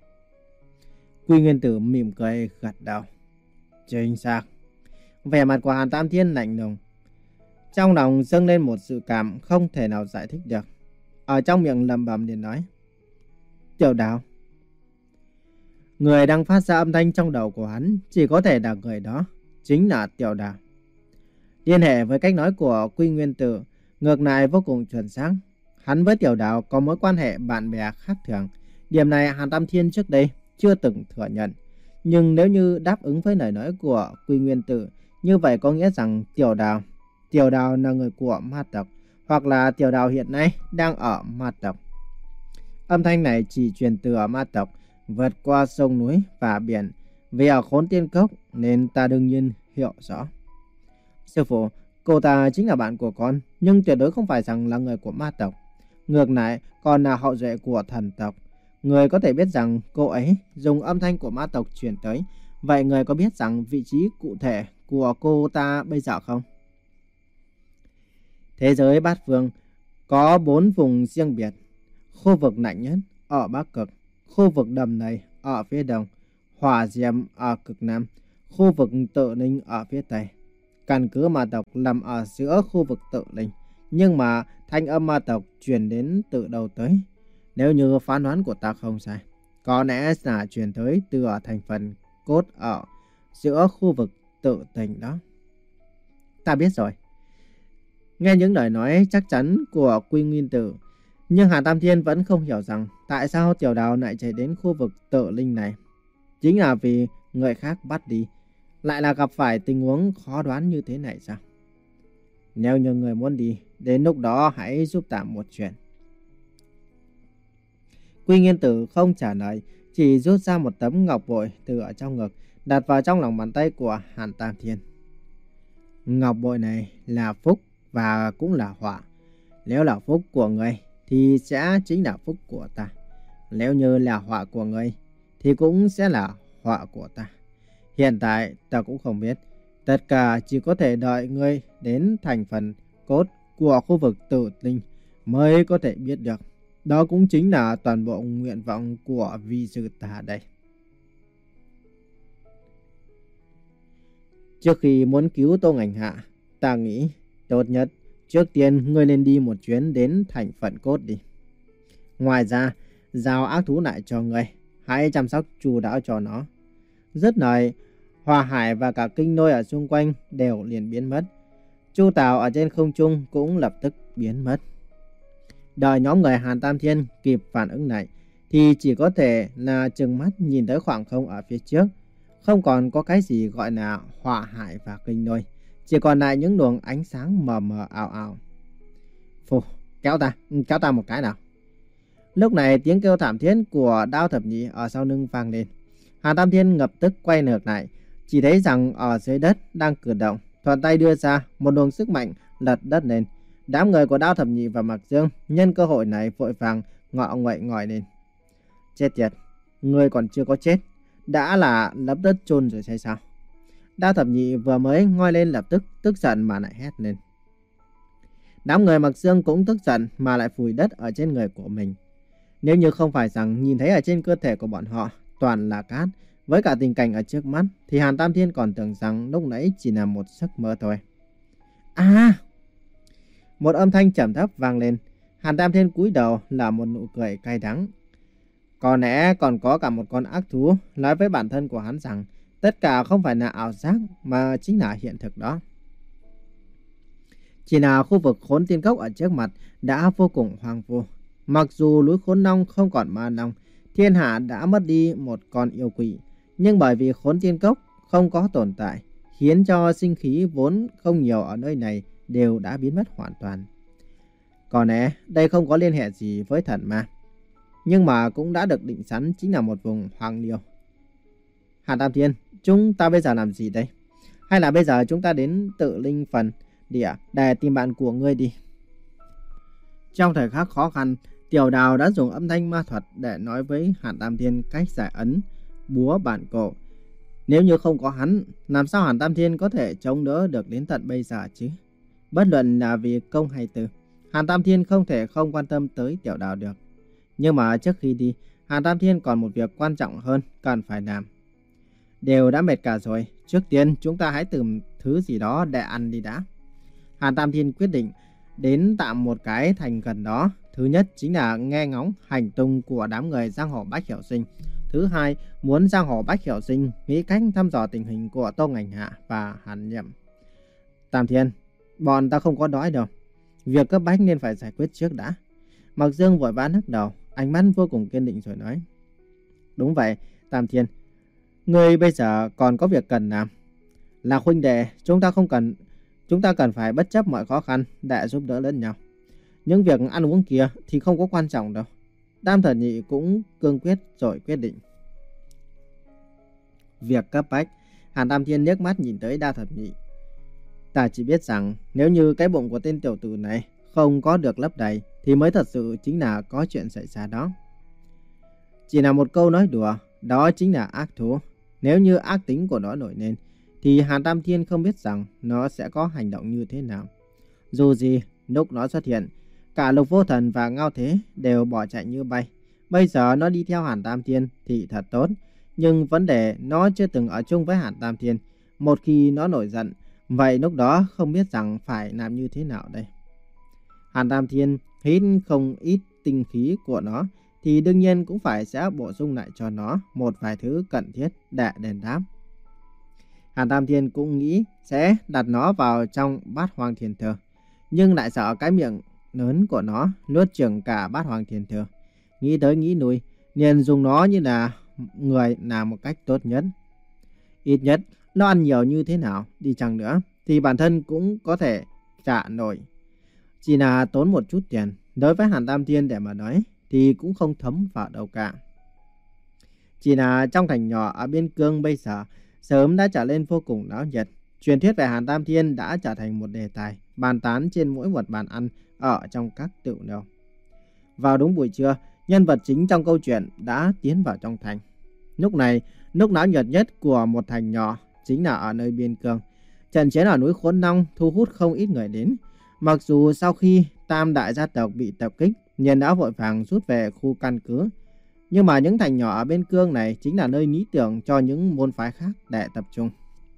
Quy Nguyên Tử mỉm cười gật đầu. Chính xác. Vẻ mặt của Hàn Tam Thiên lạnh lùng. Trong lòng dâng lên một sự cảm không thể nào giải thích được. Ở trong miệng lẩm bẩm liền nói. Tiểu Đào. Người đang phát ra âm thanh trong đầu của hắn chỉ có thể là người đó, chính là Tiểu Đào. Liên hệ với cách nói của Quy Nguyên Tử, ngược lại vô cùng chuẩn xác. Hắn với Tiểu Đào có mối quan hệ bạn bè khác thường. Điểm này Hàn Tam Thiên trước đây chưa từng thừa nhận. Nhưng nếu như đáp ứng với lời nói của Quy Nguyên Tử, như vậy có nghĩa rằng Tiểu Đào, Tiểu Đào là người của ma tộc, hoặc là Tiểu Đào hiện nay đang ở ma tộc. Âm thanh này chỉ truyền từ ở ma tộc, vượt qua sông núi và biển. Vì ở Khốn Tiên Cốc nên ta đương nhiên hiểu rõ. Sư phụ, cô ta chính là bạn của con, nhưng tuyệt đối không phải rằng là người của ma tộc. Ngược lại, còn là hậu duệ của thần tộc. Người có thể biết rằng cô ấy dùng âm thanh của ma tộc truyền tới. Vậy người có biết rằng vị trí cụ thể của cô ta bây giờ không? Thế giới bát phương có bốn vùng riêng biệt. Khu vực lạnh nhất ở Bắc Cực, khu vực đầm này ở phía đông, hỏa diệm ở cực nam, khu vực tự linh ở phía tây. Căn cứ ma tộc nằm ở giữa khu vực tự linh, nhưng mà thanh âm ma tộc truyền đến từ đâu tới? Nếu như phán đoán của ta không sai, có lẽ là truyền tới từ ở thành phần cốt ở giữa khu vực tự tình đó. Ta biết rồi. Nghe những lời nói chắc chắn của Quy Nguyên Tử, nhưng Hàn Tam Thiên vẫn không hiểu rằng tại sao Tiểu Đào lại chạy đến khu vực tự linh này. Chính là vì người khác bắt đi, lại là gặp phải tình huống khó đoán như thế này sao? Nếu như người muốn đi, đến lúc đó hãy giúp ta một chuyện. Quy Nguyên Tử không trả lời, chỉ rút ra một tấm ngọc bội từ ở trong ngực, đặt vào trong lòng bàn tay của Hàn Tam Thiên. Ngọc bội này là phúc và cũng là họa. Nếu là phúc của người thì sẽ chính là phúc của ta. Nếu như là họa của người thì cũng sẽ là họa của ta. Hiện tại ta cũng không biết. Tất cả chỉ có thể đợi ngươi đến thành phần cốt của khu vực tự linh mới có thể biết được. Đó cũng chính là toàn bộ nguyện vọng của vi sư ta đây. Trước khi muốn cứu Tô Ngành Hạ, ta nghĩ tốt nhất trước tiên ngươi nên đi một chuyến đến thành phần cốt đi. Ngoài ra, giao ác thú lại cho ngươi, hãy chăm sóc chu đáo cho nó. Dứt lời, Hòa Hải và cả kinh lôi ở xung quanh đều liền biến mất. Chu Tào ở trên không trung cũng lập tức biến mất. Đợi nhóm người Hàn Tam Thiên kịp phản ứng lại thì chỉ có thể là trừng mắt nhìn tới khoảng không ở phía trước. Không còn có cái gì gọi là Hòa Hải và kinh lôi, chỉ còn lại những luồng ánh sáng mờ mờ ảo ảo. Phù, kéo ta, kéo ta một cái nào. Lúc này tiếng kêu thảm thiết của Đao Thập Nhị ở sau lưng vang lên. Hàn Tam Thiên lập tức quay ngược lại, chỉ thấy rằng ở dưới đất đang cử động, thuận tay đưa ra một luồng sức mạnh lật đất lên. Đám người của Đao Thập Nhị và Mạc Dương nhân cơ hội này vội vàng ngọ nguậy ngỏi lên. Chết tiệt, người còn chưa có chết, đã là lấp đất chôn rồi hay sao? Đao Thập Nhị vừa mới ngoi lên lập tức tức giận mà lại hét lên. Đám người Mạc Dương cũng tức giận mà lại phủi đất ở trên người của mình. Nếu như không phải rằng nhìn thấy ở trên cơ thể của bọn họ toàn là cát, với cả tình cảnh ở trước mắt thì Hàn Tam Thiên còn tưởng rằng lúc nãy chỉ là một giấc mơ thôi. À! Một âm thanh trầm thấp vang lên. Hàn Tam Thiên cúi đầu là một nụ cười cay đắng. Có lẽ còn có cả một con ác thú nói với bản thân của hắn rằng tất cả không phải là ảo giác mà chính là hiện thực đó. Chỉ là khu vực Khốn Tiên Cốc ở trước mặt đã vô cùng hoang vu. Mặc dù núi Khốn Long không còn ma long, thiên hạ đã mất đi một con yêu quỷ, nhưng bởi vì Khốn Tiên Cốc không có tồn tại, khiến cho sinh khí vốn không nhiều ở nơi này đều đã biến mất hoàn toàn. Có lẽ đây không có liên hệ gì với thần ma, nhưng mà cũng đã được định sẵn chính là một vùng hoang liêu. Hàn Tam Thiên, chúng ta bây giờ làm gì đây? Hay là bây giờ chúng ta đến tự linh phần địa để tìm bạn của ngươi đi? Trong thời khắc khó khăn, Tiểu Đào đã dùng âm thanh ma thuật để nói với Hàn Tam Thiên cách giải ấn búa bản cổ. Nếu như không có hắn, làm sao Hàn Tam Thiên có thể chống đỡ được đến tận bây giờ chứ? Bất luận là vì công hay tư, Hàn Tam Thiên không thể không quan tâm tới Tiểu Đào được. Nhưng mà trước khi đi, Hàn Tam Thiên còn một việc quan trọng hơn cần phải làm. Đều đã mệt cả rồi, trước tiên chúng ta hãy tìm thứ gì đó để ăn đi đã. Hàn Tam Thiên quyết định đến tạm một cái thành gần đó. Thứ nhất chính là nghe ngóng hành tung của đám người giang hồ Bách Hiểu Sinh. Thứ hai, muốn giang hồ Bách Hiểu Sinh nghĩ cách thăm dò tình hình của Tô Ngành Hạ và Hàn Nhiệm. Tam Thiên, bọn ta không có đói đâu. Việc cấp bách nên phải giải quyết trước đã. Mạc Dương vội vã lắc đầu, ánh mắt vô cùng kiên định rồi nói. Đúng vậy, Tam Thiên. Ngươi bây giờ còn có việc cần làm. Là huynh đệ, chúng ta không cần chúng ta cần phải bất chấp mọi khó khăn để giúp đỡ lẫn nhau. Những việc ăn uống kia thì không có quan trọng đâu. Tam Thật Nhị cũng cương quyết rồi quyết định. Việc cấp bách. Hàn Tam Thiên liếc mắt nhìn tới Đa Thật Nhị. Ta chỉ biết rằng nếu như cái bụng của tên tiểu tử này không có được lấp đầy thì mới thật sự chính là có chuyện xảy ra đó. Chỉ là một câu nói đùa, đó chính là ác thú. Nếu như ác tính của nó nổi lên thì Hàn Tam Thiên không biết rằng nó sẽ có hành động như thế nào. Dù gì, lúc nó xuất hiện, cả Lục Vô Thần và Ngao Thế đều bỏ chạy như bay. Bây giờ nó đi theo Hàn Tam Thiên thì thật tốt. Nhưng vấn đề nó chưa từng ở chung với Hàn Tam Thiên. Một khi nó nổi giận, vậy lúc đó không biết rằng phải làm như thế nào đây. Hàn Tam Thiên hít không ít tinh khí của nó thì đương nhiên cũng phải sẽ bổ sung lại cho nó một vài thứ cần thiết để đền đáp. Hàn Tam Thiên cũng nghĩ sẽ đặt nó vào trong bát hoang thiền thừa, nhưng lại sợ cái miệng lớn của nó nuốt chửng cả bát hoang thiền thừa. Nghĩ tới nghĩ lui, liền dùng nó như là người làm một cách tốt nhất. Ít nhất nó ăn nhiều như thế nào đi chăng nữa thì bản thân cũng có thể trả nổi. Chỉ là tốn một chút tiền, đối với Hàn Tam Thiên để mà nói thì cũng không thấm vào đâu cả. Chỉ là trong thành nhỏ ở biên cương bây giờ sớm đã trở lên vô cùng náo nhiệt. Truyền thuyết về Hàn Tam Thiên đã trở thành một đề tài bàn tán trên mỗi một bàn ăn ở trong các tiểu lâu. Vào đúng buổi trưa, nhân vật chính trong câu chuyện đã tiến vào trong thành. Lúc này, lúc náo nhiệt nhất của một thành nhỏ chính là ở nơi biên cương. Trận chiến ở núi Khốn Long thu hút không ít người đến. Mặc dù sau khi Tam đại gia tộc bị tập kích, nhân đã vội vàng rút về khu căn cứ, nhưng mà những thành nhỏ ở bên cương này chính là nơi lý tưởng cho những môn phái khác để tập trung.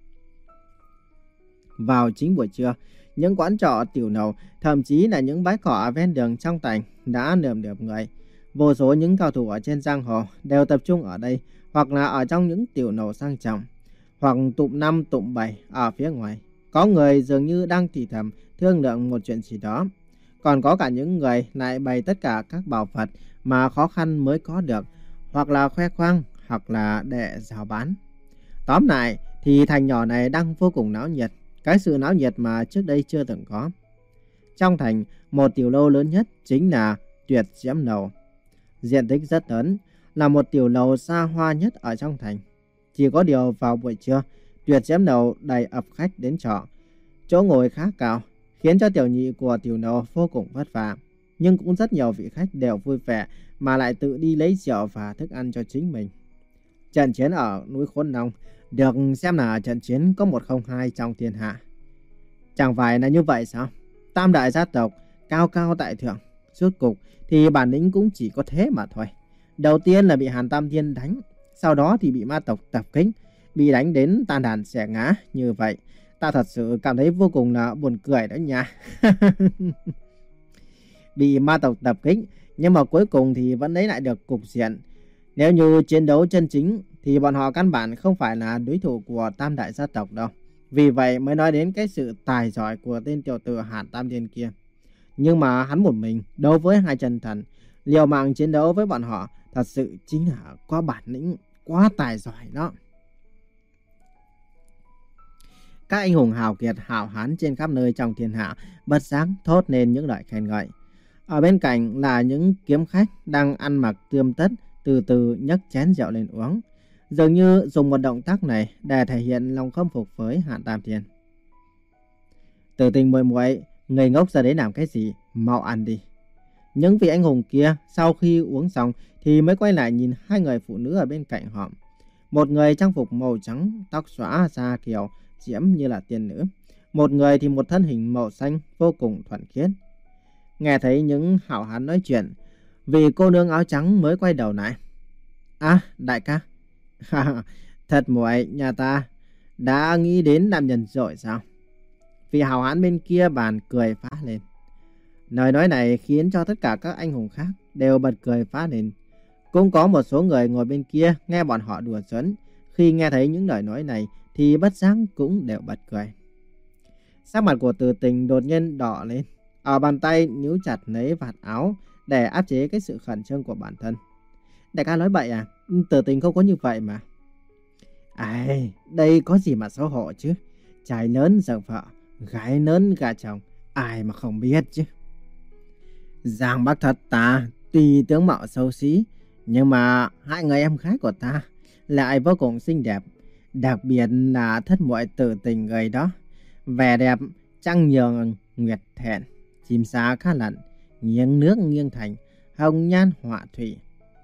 Vào chính buổi trưa, những quán trọ tiểu lầu, thậm chí là những bãi cỏ ở ven đường trong thành đã nườm nượp người. Vô số những cao thủ ở trên giang hồ đều tập trung ở đây, hoặc là ở trong những tiểu lầu sang trọng, hoặc tụm năm tụm bảy ở phía ngoài. Có người dường như đang thì thầm thương lượng một chuyện gì đó. Còn có cả những người lại bày tất cả các bảo vật mà khó khăn mới có được, hoặc là khoe khoang, hoặc là để rao bán. Tóm lại thì thành nhỏ này đang vô cùng náo nhiệt, cái sự náo nhiệt mà trước đây chưa từng có. Trong thành, một tiểu lâu lớn nhất chính là Tuyệt Diễm Lầu. Diện tích rất lớn, là một tiểu lầu xa hoa nhất ở trong thành. Chỉ có điều vào buổi trưa, Tuyệt Diễm Lầu đầy ập khách đến trọ. Chỗ ngồi khá cao, khiến cho tiểu nhị của tiểu lầu vô cùng vất vả. Nhưng cũng rất nhiều vị khách đều vui vẻ mà lại tự đi lấy rượu và thức ăn cho chính mình. Trận chiến ở núi Khốn Long được xem là trận chiến có một không hai trong thiên hạ. Chẳng phải là như vậy sao? Tam đại gia tộc cao cao tại thượng, rốt cục thì bản lĩnh cũng chỉ có thế mà thôi. Đầu tiên là bị Hàn Tam Thiên đánh, sau đó thì bị ma tộc tập kích, bị đánh đến tan đàn xẻ ngã như vậy. Ta thật sự cảm thấy vô cùng là buồn cười đó nha. Bị ma tộc tập kích, nhưng mà cuối cùng thì vẫn lấy lại được cục diện. Nếu như chiến đấu chân chính thì bọn họ căn bản không phải là đối thủ của Tam đại gia tộc đâu. Vì vậy mới nói đến cái sự tài giỏi của tên tiểu tử Hàn Tam Thiên kia. Nhưng mà hắn một mình đối với hai chân thần, liều mạng chiến đấu với bọn họ thật sự chính là quá bản lĩnh, quá tài giỏi đó. Các anh hùng hào kiệt hảo hán trên khắp nơi trong thiên hạ bất giác thốt nên những lời khen ngợi. Ở bên cạnh là những kiếm khách đang ăn mặc tươm tất, từ từ nhấc chén rượu lên uống, dường như dùng một động tác này để thể hiện lòng khâm phục với Hàn Tam Thiên. Tử Tình muội muội, ngây ngốc ra đấy làm cái gì, mau ăn đi. Những vị anh hùng kia sau khi uống xong thì mới quay lại nhìn hai người phụ nữ ở bên cạnh họ. Một người trang phục màu trắng, tóc xõa da kiểu diễm như là tiên nữ. Một người thì một thân hình màu xanh vô cùng thuần khiết. Nghe thấy những hảo hán nói chuyện, vị cô nương áo trắng mới quay đầu lại. À, đại ca. Thật muội, nhà ta đã nghĩ đến nam nhân rồi sao? Vị hào hán bên kia bàn cười phá lên. Lời nói này khiến cho tất cả các anh hùng khác đều bật cười phá lên. Cũng có một số người ngồi bên kia nghe bọn họ đùa giỡn. Khi nghe thấy những lời nói này thì bất giác cũng đều bật cười. Sắc mặt của Từ Tình đột nhiên đỏ lên. Ở bàn tay níu chặt lấy vạt áo để áp chế cái sự khẩn trương của bản thân. Đại ca nói bậy à? Từ Tình không có như vậy mà. Ai, đây có gì mà xấu hổ chứ. Trai lớn giận vợ, gái lớn gà chồng, ai mà không biết chứ. Giang Bắc Thất ta tuy tướng mạo xấu xí, nhưng mà hai người em gái của ta lại vô cùng xinh đẹp. Đặc biệt là Thất muội Từ Tình người đó. Vẻ đẹp trăng nhường nguyệt thẹn, chim sa khá lặn, nghiêng nước nghiêng thành, hồng nhan họa thủy.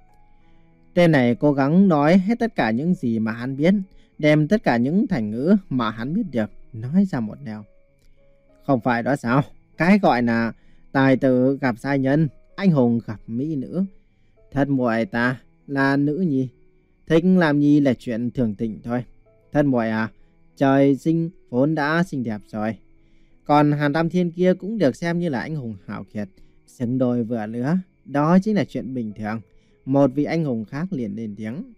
Tên này cố gắng nói hết tất cả những gì mà hắn biết, đem tất cả những thành ngữ mà hắn biết được nói ra một nẻo. Không phải đó sao? Cái gọi là tài tử gặp giai nhân, anh hùng gặp mỹ nữ. Thất muội ta là nữ nhi, thích làm nhi là chuyện thường tình thôi. Thất muội à, trời sinh vốn đã xinh đẹp rồi. Còn Hàn Tam Thiên kia cũng được xem như là anh hùng hảo kiệt, xứng đôi vừa lứa, đó chính là chuyện bình thường. Một vị anh hùng khác liền lên tiếng.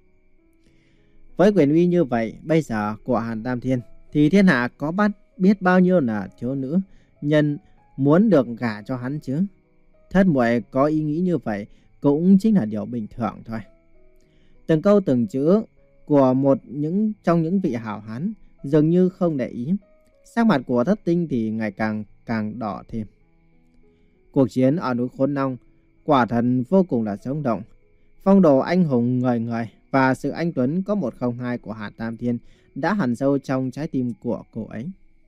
Với quyền uy như vậy bây giờ của Hàn Tam Thiên thì thiên hạ có bắt biết bao nhiêu là thiếu nữ nhân muốn được gả cho hắn chứ. Thất muội có ý nghĩ như vậy cũng chính là điều bình thường thôi. Từng câu từng chữ của một những trong những vị hảo hán dường như không để ý. Sắc mặt của Thất Tinh thì ngày càng càng đỏ thêm. Cuộc chiến ở núi Khốn Long quả thần vô cùng là sống động. Phong độ anh hùng người người và sự anh tuấn có một không hai của Hàn Tam Thiên đã hằn sâu trong trái tim của cô ấy.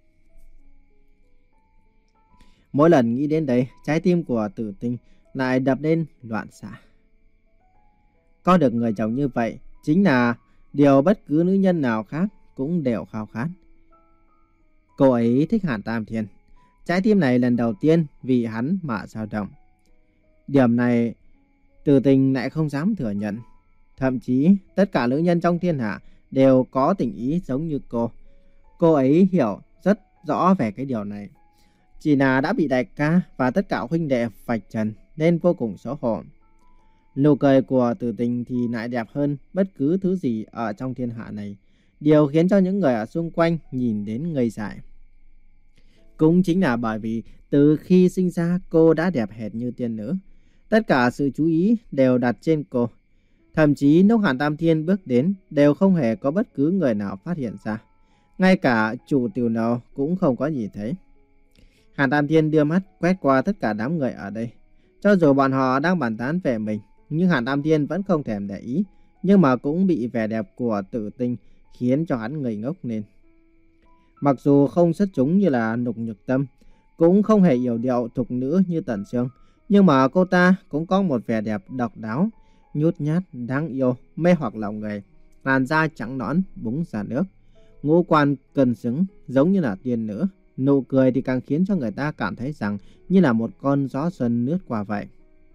Mỗi lần nghĩ đến đây, trái tim của Tử Tinh lại đập lên loạn xạ. Có được người chồng như vậy chính là điều bất cứ nữ nhân nào khác cũng đều khao khát. Cô ấy thích Hàn Tam Thiên. Trái tim này lần đầu tiên vì hắn mà dao động. Điểm này Từ Tình lại không dám thừa nhận. Thậm chí tất cả nữ nhân trong thiên hạ đều có tình ý giống như cô. Cô ấy hiểu rất rõ về cái điều này. Chỉ là đã bị đại ca và tất cả huynh đệ vạch trần nên vô cùng xấu hổ. Nụ cười của Từ Tình thì lại đẹp hơn bất cứ thứ gì ở trong thiên hạ này. Điều khiến cho những người ở xung quanh nhìn đến ngây dại. Cũng chính là bởi vì từ khi sinh ra cô đã đẹp hệt như tiên nữ. Tất cả sự chú ý đều đặt trên cô. Thậm chí lúc Hàn Tam Thiên bước đến đều không hề có bất cứ người nào phát hiện ra. Ngay cả chủ tiểu nào cũng không có nhìn thấy. Hàn Tam Thiên đưa mắt quét qua tất cả đám người ở đây. Cho dù bọn họ đang bàn tán về mình, nhưng Hàn Tam Thiên vẫn không thèm để ý. Nhưng mà cũng bị vẻ đẹp của Tử Tinh khiến cho hắn ngây ngốc lên. Mặc dù không xuất chúng như là Lục Nhược Tâm, cũng không hề yểu điệu thục nữ như Tần Sương, nhưng mà cô ta cũng có một vẻ đẹp độc đáo, nhút nhát, đáng yêu, mê hoặc lòng người. Làn da trắng nõn, búng ra nước, ngũ quan cân xứng giống như là tiên nữ. Nụ cười thì càng khiến cho người ta cảm thấy rằng như là một con gió xuân lướt qua vậy.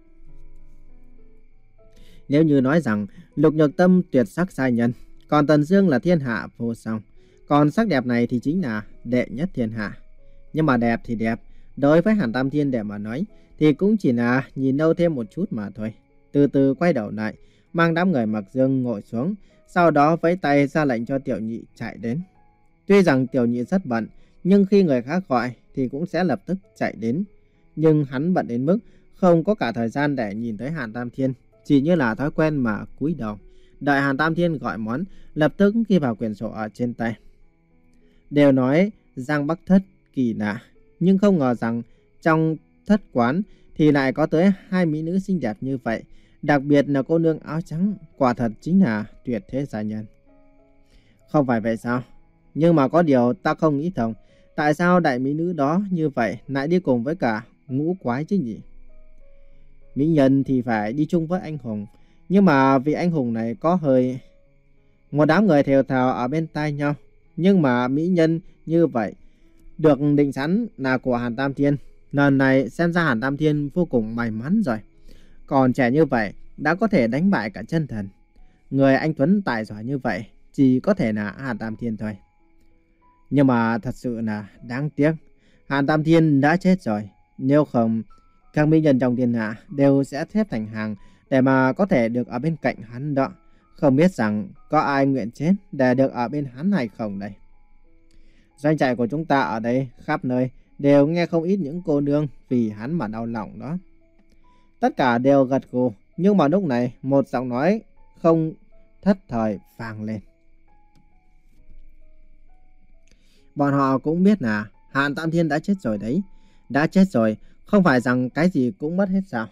Nếu như nói rằng Lục Nhược Tâm tuyệt sắc giai nhân, còn Tần Dương là thiên hạ vô song, còn sắc đẹp này thì chính là đệ nhất thiên hạ. Nhưng mà đẹp thì đẹp, đối với Hàn Tam Thiên để mà nói thì cũng chỉ là nhìn lâu thêm một chút mà thôi. Từ từ quay đầu lại, mang đám người mặc dương ngồi xuống, sau đó vẫy tay ra lệnh cho Tiểu Nhị chạy đến. Tuy rằng Tiểu Nhị rất bận, nhưng khi người khác gọi thì cũng sẽ lập tức chạy đến. Nhưng hắn bận đến mức không có cả thời gian để nhìn tới Hàn Tam Thiên, chỉ như là thói quen mà cúi đầu. Đợi Hàn Tam Thiên gọi món, lập tức ghi vào quyển sổ ở trên tay. Đều nói Giang Bắc Thất kỳ lạ, nhưng không ngờ rằng trong thất quán thì lại có tới hai mỹ nữ xinh đẹp như vậy. Đặc biệt là cô nương áo trắng, quả thật chính là tuyệt thế gia nhân. Không phải vậy sao? Nhưng mà có điều ta không nghĩ thông, tại sao đại mỹ nữ đó như vậy lại đi cùng với cả ngũ quái chứ nhỉ? Mỹ nhân thì phải đi chung với anh hùng, nhưng mà vị anh hùng này có hơi... Một đám người thều thào ở bên tai nhau, nhưng mà mỹ nhân như vậy được định sẵn là của Hàn Tam Thiên. Lần này xem ra Hàn Tam Thiên vô cùng may mắn rồi. Còn trẻ như vậy đã có thể đánh bại cả chân thần. Người anh tuấn tài giỏi như vậy chỉ có thể là Hàn Tam Thiên thôi. Nhưng mà thật sự là đáng tiếc, Hàn Tam Thiên đã chết rồi. Nếu không, các mỹ nhân trong thiên hạ đều sẽ xếp thành hàng để mà có thể được ở bên cạnh hắn đó. Không biết rằng có ai nguyện chết để được ở bên hắn hay không đây. Doanh trại của chúng ta ở đây khắp nơi đều nghe không ít những cô nương vì hắn mà đau lòng đó. Tất cả đều gật gù, nhưng mà lúc này một giọng nói không thất thời vang lên. Bọn họ cũng biết là Hàn Tam Thiên đã chết rồi đấy. Đã chết rồi, không phải rằng cái gì cũng mất hết sao?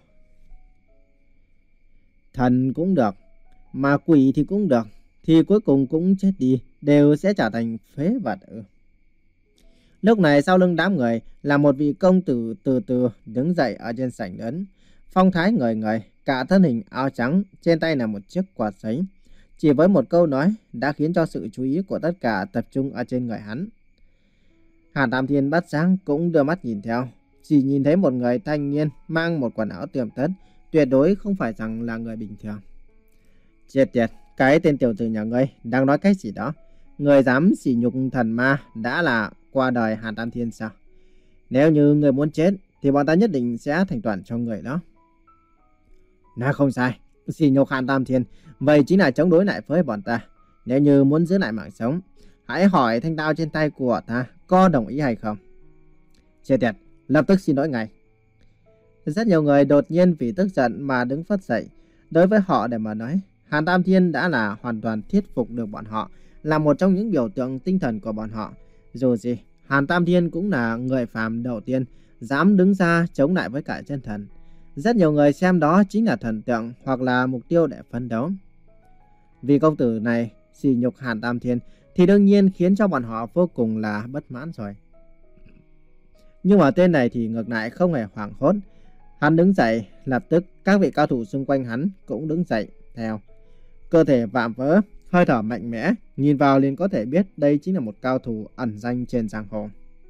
Thần cũng được, mà quỷ thì cũng được, thì cuối cùng cũng chết đi, đều sẽ trở thành phế vật. Ừ. Lúc này sau lưng đám người là một vị công tử từ từ đứng dậy ở trên sảnh lớn. Phong thái ngời ngời, cả thân hình áo trắng, trên tay là một chiếc quạt giấy. Chỉ với một câu nói đã khiến cho sự chú ý của tất cả tập trung ở trên người hắn. Hàn Tam Thiên bắt sáng cũng đưa mắt nhìn theo. Chỉ nhìn thấy một người thanh niên mang một quần áo tươm tất, tuyệt đối không phải rằng là người bình thường. Chết tiệt, cái tên tiểu tử nhà ngươi đang nói cái gì đó? Người dám sỉ nhục thần ma đã là qua đời Hàn Tam Thiên sao? Nếu như người muốn chết thì bọn ta nhất định sẽ thành toàn cho người đó. Nói không sai, sỉ nhục Hàn Tam Thiên, vậy chính là chống đối lại với bọn ta. Nếu như muốn giữ lại mạng sống, hãy hỏi thanh đao trên tay của ta có đồng ý hay không. Chết tiệt, lập tức xin lỗi ngài. Rất nhiều người đột nhiên vì tức giận mà đứng phất dậy. Đối với họ để mà nói, Hàn Tam Thiên đã là hoàn toàn thuyết phục được bọn họ, là một trong những biểu tượng tinh thần của bọn họ. Dù gì, Hàn Tam Thiên cũng là người phàm đầu tiên dám đứng ra chống lại với cả chân thần. Rất nhiều người xem đó chính là thần tượng hoặc là mục tiêu để phấn đấu. Vì công tử này sỉ nhục Hàn Tam Thiên thì đương nhiên khiến cho bọn họ vô cùng là bất mãn rồi. Nhưng mà tên này thì ngược lại không hề hoảng hốt. Hắn đứng dậy, lập tức các vị cao thủ xung quanh hắn cũng đứng dậy theo. Cơ thể vạm vỡ, hơi thở mạnh mẽ, nhìn vào liền có thể biết đây chính là một cao thủ ẩn danh trên giang hồ.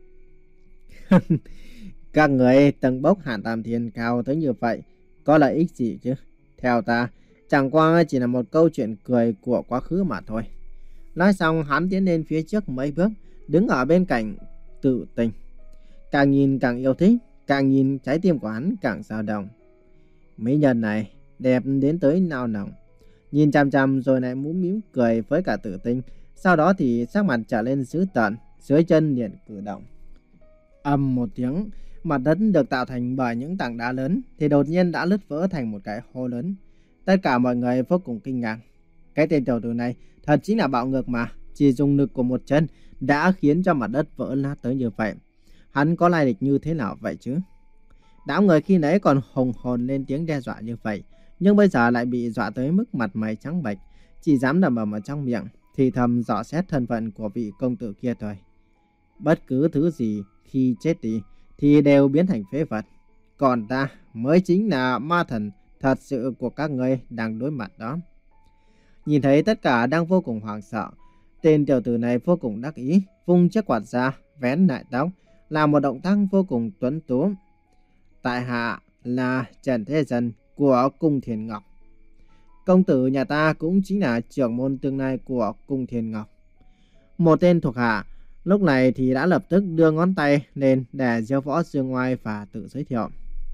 Các người tầng bốc Hàn Tam Thiên cao tới như vậy, có lợi ích gì chứ? Theo ta, chẳng qua chỉ là một câu chuyện cười của quá khứ mà thôi. Nói xong hắn tiến lên phía trước mấy bước, đứng ở bên cạnh Tự Tình. Càng nhìn càng yêu thích, càng nhìn trái tim của hắn càng dao động. Mỹ nhân này đẹp đến tới nao nòng. Nhìn chằm chằm rồi lại mũm mĩm cười với cả Tự Tình. Sau đó thì sắc mặt trở lên dữ tợn, dưới chân liền cử động. Ầm một tiếng, mặt đất được tạo thành bởi những tảng đá lớn thì đột nhiên đã nứt vỡ thành một cái hố lớn. Tất cả mọi người vô cùng kinh ngạc. Cái tên tiểu tử này thật chính là bạo ngược mà, chỉ dùng lực của một chân đã khiến cho mặt đất vỡ nát tới như vậy. Hắn có lai lịch như thế nào vậy chứ? Đám người khi nãy còn hùng hồn lên tiếng đe dọa như vậy, nhưng bây giờ lại bị dọa tới mức mặt mày trắng bệch, chỉ dám nằm ầm ở trong miệng, thì thầm dò xét thân phận của vị công tử kia thôi. Bất cứ thứ gì khi chết đi thì đều biến thành phế vật. Còn ta mới chính là ma thần thật sự của các ngươi đang đối mặt đó. Nhìn thấy tất cả đang vô cùng hoảng sợ, tên tiểu tử này vô cùng đắc ý, vung chiếc quạt ra, vén lại tóc, làm một động tác vô cùng tuấn tú. Tại hạ là Trần Thế Dân của Cung Thiên Ngọc. Công tử nhà ta cũng chính là trưởng môn tương lai của Cung Thiên Ngọc. Một tên thuộc hạ lúc này thì đã lập tức đưa ngón tay lên để diêu võ dương oai và tự giới thiệu.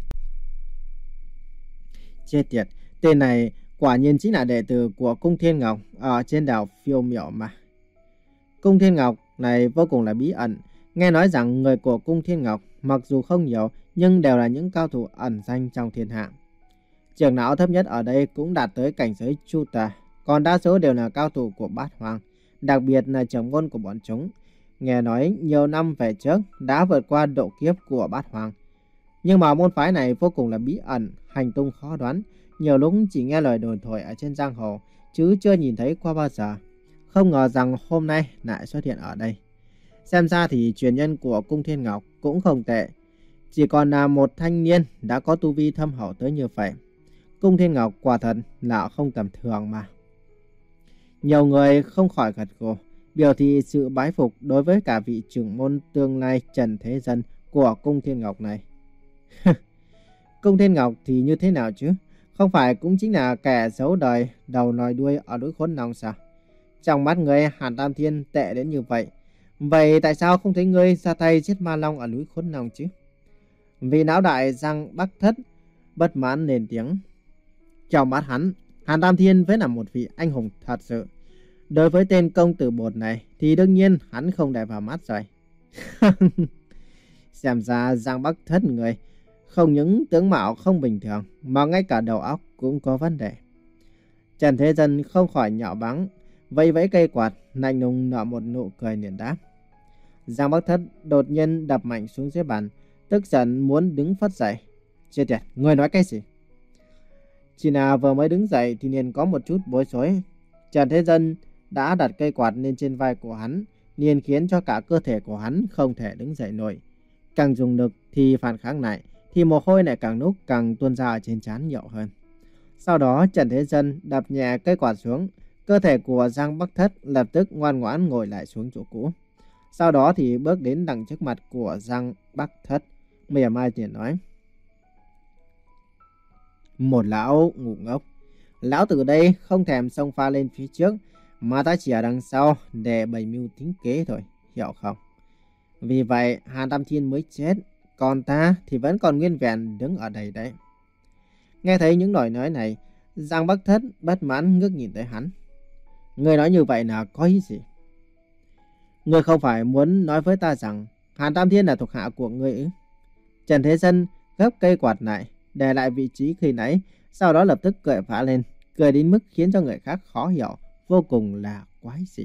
Chết tiệt, tên này quả nhiên chính là đệ tử của Cung Thiên Ngọc ở trên đảo Phiêu Miểu mà. Cung Thiên Ngọc này vô cùng là bí ẩn. Nghe nói rằng người của Cung Thiên Ngọc mặc dù không nhiều nhưng đều là những cao thủ ẩn danh trong thiên hạ. Trưởng lão thấp nhất ở đây cũng đạt tới cảnh giới Chu Tà, còn đa số đều là cao thủ của Bát Hoang, đặc biệt là trưởng môn của bọn chúng. Nghe nói nhiều năm về trước đã vượt qua độ kiếp của Bát Hoang. Nhưng mà môn phái này vô cùng là bí ẩn, hành tung khó đoán, nhiều lúc chỉ nghe lời đồn thổi ở trên giang hồ, chứ chưa nhìn thấy qua bao giờ. Không ngờ rằng hôm nay lại xuất hiện ở đây. Xem ra thì truyền nhân của Cung Thiên Ngọc cũng không tệ. Chỉ còn là một thanh niên đã có tu vi thâm hậu tới như vậy. Cung Thiên Ngọc quả thật là không tầm thường mà. Nhiều người không khỏi gật gù, biểu thị sự bái phục đối với cả vị trưởng môn tương lai Trần Thế Dân của Cung Thiên Ngọc này. Cung Thiên Ngọc thì như thế nào chứ? không phải cũng chính là kẻ xấu đời, đầu nòi đuôi ở núi Khốn Long sao? Trong mắt ngươi, Hàn Tam Thiên tệ đến như vậy. Vậy tại sao không thấy ngươi ra tay giết Ma Long ở núi Khốn Long chứ? Vì não đại Giang Bắc Thất bất mãn lên tiếng. Trong mắt hắn, Hàn Tam Thiên vẫn là một vị anh hùng thật sự. Đối với tên công tử bột này thì đương nhiên hắn không để vào mắt rồi. Xem ra Giang Bắc Thất người không những tướng mạo không bình thường mà ngay cả đầu óc cũng có vấn đề. Trần Thế Dân không khỏi nhạo báng, vẫy vẫy cây quạt, lạnh lùng nở một nụ cười liền đáp. Giang Bắc Thất đột nhiên đập mạnh xuống dưới bàn, tức giận muốn đứng phất dậy. Chết tiệt, người nói cái gì? Chỉ là vừa mới đứng dậy thì liền có một chút bối rối. Trần Thế Dân đã đặt cây quạt lên trên vai của hắn, liền khiến cho cả cơ thể của hắn không thể đứng dậy nổi. Càng dùng lực thì phản kháng lại, thì mồ hôi lại càng lúc càng tuôn ra trên trán nhiều hơn. Sau đó Trần Thế Dân đập nhẹ cây quạt xuống, cơ thể của Giang Bắc Thất lập tức ngoan ngoãn ngồi lại xuống chỗ cũ. Sau đó thì bước đến đằng trước mặt của Giang Bắc Thất, mỉa mai liền nói. Một lão ngu ngốc, lão từ đây không thèm xông pha lên phía trước, mà ta chỉ ở đằng sau để bày mưu tính kế thôi, hiểu không? Vì vậy Hàn Tam Thiên mới chết, còn ta thì vẫn còn nguyên vẹn đứng ở đây đấy. Nghe thấy những lời nói này, Giang Bắc Thất bất mãn ngước nhìn tới hắn. Người nói như vậy là có ý gì? Người không phải muốn nói với ta rằng Hàn Tam Thiên là thuộc hạ của người ư? Trần Thế Dân gấp cây quạt lại, để lại vị trí khi nãy, sau đó lập tức cười phá lên, cười đến mức khiến cho người khác khó hiểu, vô cùng là quái dị.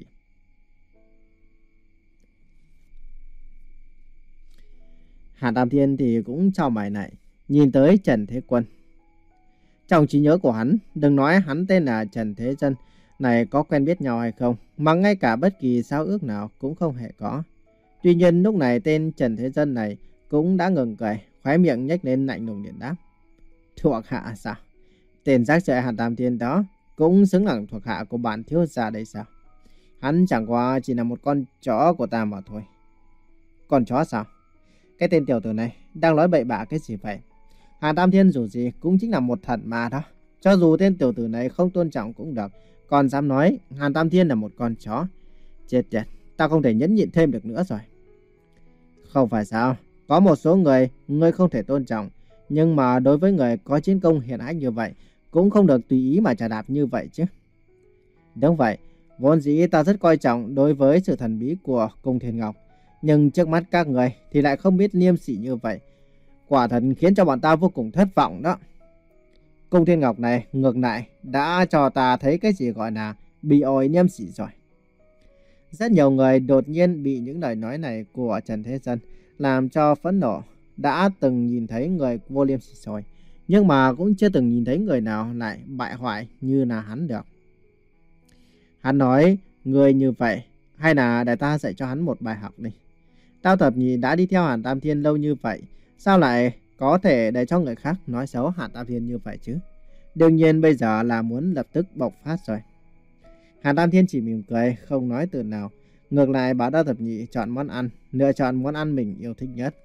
Hàn Tam Thiên thì cũng chau mày lại, nhìn tới Trần Thế Quân. Trong trí nhớ của hắn, đừng nói hắn tên là Trần Thế Dân này có quen biết nhau hay không, mà ngay cả bất kỳ giao ước nào cũng không hề có. Tuy nhiên lúc này tên Trần Thế Dân này cũng đã ngừng cười, khóe miệng nhếch lên lạnh lùng điện đáp. Thuộc hạ sao? Tên rác rưởi Hàn Tam Thiên đó cũng xứng là thuộc hạ của bản thiếu gia đây sao? Hắn chẳng qua chỉ là một con chó của ta mà thôi. Con chó sao? Cái tên tiểu tử này đang nói bậy bạ cái gì vậy? Hàn Tam Thiên dù gì cũng chính là một thần mà đó. Cho dù tên tiểu tử này không tôn trọng cũng được, còn dám nói Hàn Tam Thiên là một con chó. Chết tiệt, ta không thể nhẫn nhịn thêm được nữa rồi. Không phải sao? Có một số người ngươi không thể tôn trọng, nhưng mà đối với người có chiến công hiển hách như vậy cũng không được tùy ý mà trả đạp như vậy chứ. Đúng vậy, vốn dĩ ta rất coi trọng đối với sự thần bí của Cung Thiên Ngọc, nhưng trước mắt các người thì lại không biết liêm sỉ như vậy. Quả thật khiến cho bọn ta vô cùng thất vọng đó. Cung Thiên Ngọc này ngược lại đã cho ta thấy cái gì gọi là bị ổi liêm sỉ rồi. Rất nhiều người đột nhiên bị những lời nói này của Trần Thế Dân làm cho phẫn nộ. Đã từng nhìn thấy người vô liêm sỉ rồi, nhưng mà cũng chưa từng nhìn thấy người nào lại bại hoại như là hắn được. Hắn nói người như vậy, hay là để ta dạy cho hắn một bài học đi. Tao Thập Nhị đã đi theo Hàn Tam Thiên lâu như vậy, sao lại có thể để cho người khác nói xấu Hàn Tam Thiên như vậy chứ? Đương nhiên bây giờ là muốn lập tức bộc phát rồi. Hàn Tam Thiên chỉ mỉm cười, không nói từ nào. Ngược lại bảo Tao Thập Nhị chọn món ăn, lựa chọn món ăn mình yêu thích nhất.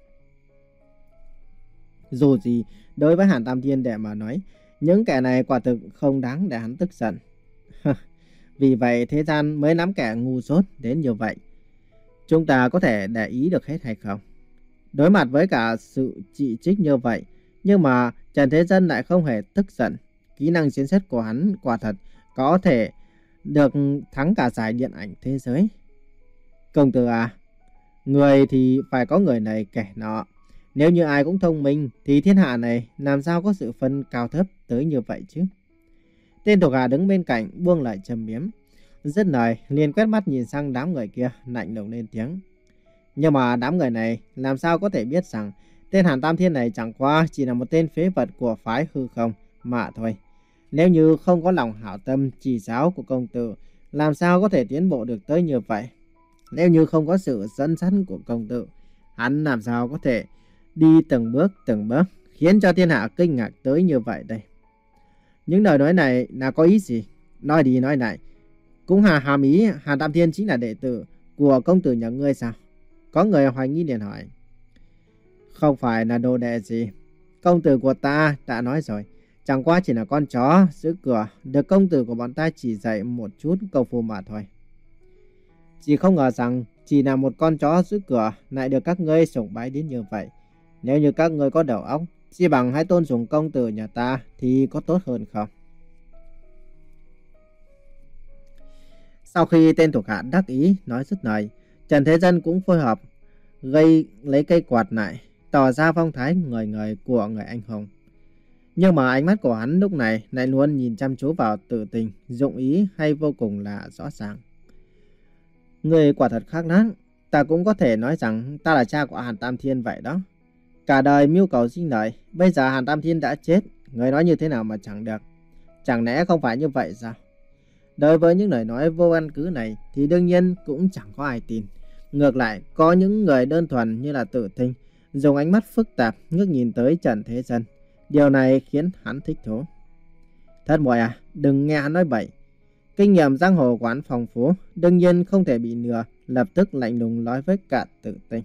Dù gì, đối với Hàn Tam Thiên để mà nói, những kẻ này quả thực không đáng để hắn tức giận. Vì vậy thế gian mới nắm kẻ ngu dốt đến như vậy. Chúng ta có thể để ý được hết hay không? Đối mặt với cả sự chỉ trích như vậy, nhưng mà Trần Thế Dân lại không hề tức giận. Kỹ năng diễn xuất của hắn quả thật có thể được thắng cả giải điện ảnh thế giới. Công tử à, người thì phải có người này kẻ nọ. Nếu như ai cũng thông minh thì thiên hạ này làm sao có sự phân cao thấp tới như vậy chứ? Tên thuộc hạ đứng bên cạnh buông lại châm biếm. Dứt lời liền quét mắt nhìn sang đám người kia, lạnh lùng lên tiếng. Nhưng mà đám người này làm sao có thể biết rằng tên Hàn Tam Thiên này chẳng qua chỉ là một tên phế vật của phái hư không mà thôi. Nếu như không có lòng hảo tâm chỉ giáo của công tử, làm sao có thể tiến bộ được tới như vậy? Nếu như không có sự dẫn dắt của công tử, hắn làm sao có thể đi từng bước từng bước khiến cho thiên hạ kinh ngạc tới như vậy đây? Những lời nói này là có ý gì? Nói đi nói lại. Cũng hà hàm ý Hàn Tam Thiên chính là đệ tử của công tử nhà ngươi sao? Có người hoài nghi liền hỏi. Không phải là đồ đệ gì. Công tử của ta đã nói rồi, Chẳng qua chỉ là con chó giữ cửa được công tử của bọn ta chỉ dạy một chút công phu mà thôi. Chỉ không ngờ rằng chỉ là một con chó giữ cửa lại được các ngươi sủng bái đến như vậy. Nếu như các ngươi có đầu óc, chỉ bằng hãy tôn sùng công tử nhà ta thì có tốt hơn không? Sau khi tên thuộc hạ đắc ý nói dứt lời, Trần Thế Dân cũng phối hợp gây lấy cây quạt lại, tỏ ra phong thái người người của người anh hùng. Nhưng mà ánh mắt của hắn lúc này lại luôn nhìn chăm chú vào Tử Tình, dụng ý hay vô cùng là rõ ràng. Người quả thật khác lắm, ta cũng có thể nói rằng ta là cha của Hàn Tam Thiên vậy đó. Cả đời mưu cầu sinh lợi, bây giờ Hàn Tam Thiên đã chết, người nói như thế nào mà chẳng được. Chẳng lẽ không phải như vậy sao? Đối với những lời nói vô căn cứ này thì đương nhiên cũng chẳng có ai tin. Ngược lại, có những người đơn thuần như là Tử Tình dùng ánh mắt phức tạp ngước nhìn tới Trần Thế Dân. Điều này khiến hắn thích thú. Thất muội à, đừng nghe hắn nói bậy. Kinh nghiệm giang hồ của hắn phong phú, đương nhiên không thể bị lừa, lập tức lạnh lùng nói với cả Tử Tình.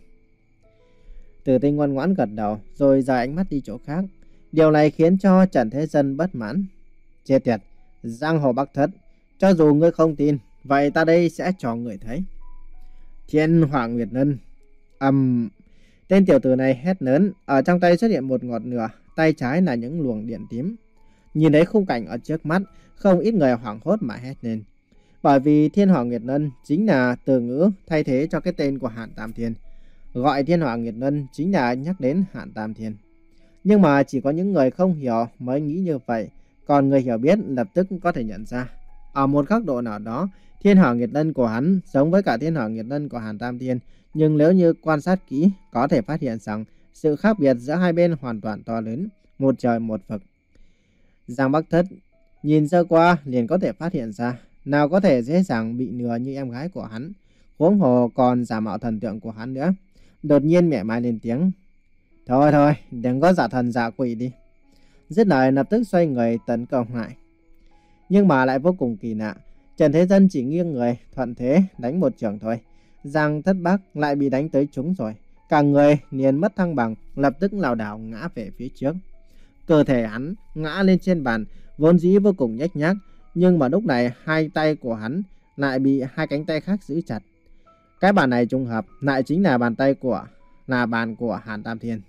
Tử Tình ngoan ngoãn gật đầu rồi rời ánh mắt đi chỗ khác. Điều này khiến cho Trần Thế Dân bất mãn. Chết tiệt, giang hồ Bắc Thất, cho dù ngươi không tin, vậy ta đây sẽ cho người thấy. Thiên Hỏa Nguyệt Ngân. Ầm. Um, tên tiểu tử này hét lớn, ở trong tay xuất hiện một ngọn lửa, tay trái là những luồng điện tím. Nhìn thấy khung cảnh ở trước mắt, không ít người hoảng hốt mà hét lên. Bởi vì Thiên Hỏa Nguyệt Ngân chính là từ ngữ thay thế cho cái tên của Hàn Tam Thiên. Gọi Thiên Hỏa Nguyệt Ngân chính là nhắc đến Hàn Tam Thiên. Nhưng mà chỉ có những người không hiểu mới nghĩ như vậy, còn người hiểu biết lập tức có thể nhận ra. Ở một góc độ nào đó, Thiên Hỏa Nguyệt Ngân của hắn giống với cả Thiên Hỏa Nguyệt Ngân của Hàn Tam Thiên, nhưng nếu như quan sát kỹ, có thể phát hiện rằng sự khác biệt giữa hai bên hoàn toàn to lớn, một trời một vực. Giang Bắc Thất nhìn sơ qua liền có thể phát hiện ra, nào có thể dễ dàng bị lừa như em gái của hắn, huống hồ còn giả mạo thần tượng của hắn nữa. Đột nhiên mẹ mai lên tiếng, thôi thôi, đừng có giả thần giả quỷ đi. Dứt lời lập tức xoay người tấn công lại. Nhưng mà lại vô cùng kỳ lạ, Trần Thế Dân chỉ nghiêng người thuận thế đánh một chưởng thôi, Giang Thất Bắc lại bị đánh tới trúng rồi. Cả người liền mất thăng bằng, lập tức lảo đảo ngã về phía trước. Cơ thể hắn ngã lên trên bàn, vốn dĩ vô cùng nhếch nhác, nhưng mà lúc này hai tay của hắn lại bị hai cánh tay khác giữ chặt. Cái bàn này trùng hợp lại chính là bàn tay của là bàn của Hàn Tam Thiên.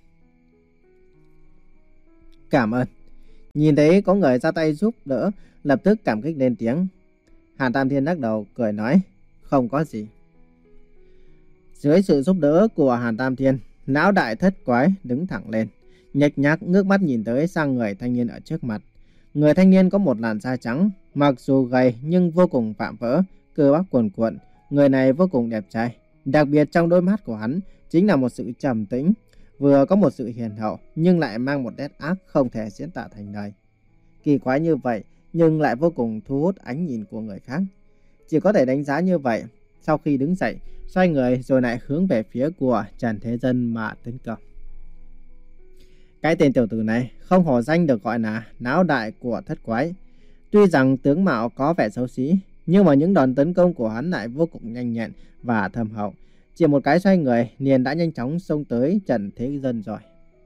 Cảm ơn. Nhìn thấy có người ra tay giúp đỡ, lập tức cảm kích lên tiếng. Hàn Tam Thiên lắc đầu cười nói, không có gì. Dưới sự giúp đỡ của Hàn Tam Thiên, lão đại thất quái đứng thẳng lên, nhếch nhác ngước mắt nhìn tới sang người thanh niên ở trước mặt. Người thanh niên có một làn da trắng, mặc dù gầy nhưng vô cùng vạm vỡ, cơ bắp cuồn cuộn. Người này vô cùng đẹp trai, đặc biệt trong đôi mắt của hắn chính là một sự trầm tĩnh, vừa có một sự hiền hậu nhưng lại mang một nét ác không thể diễn tả thành lời. Kỳ quái như vậy nhưng lại vô cùng thu hút ánh nhìn của người khác. Chỉ có thể đánh giá như vậy. Sau khi đứng dậy, xoay người rồi lại hướng về phía của Trần Thế Dân mà tấn công. Cái tên tiểu tử này không hổ danh được gọi là lão đại của thất quái. Tuy rằng tướng mạo có vẻ xấu xí, nhưng mà những đòn tấn công của hắn lại vô cùng nhanh nhẹn và thâm hậu. Chỉ một cái xoay người liền đã nhanh chóng xông tới Trần Thế Dân rồi.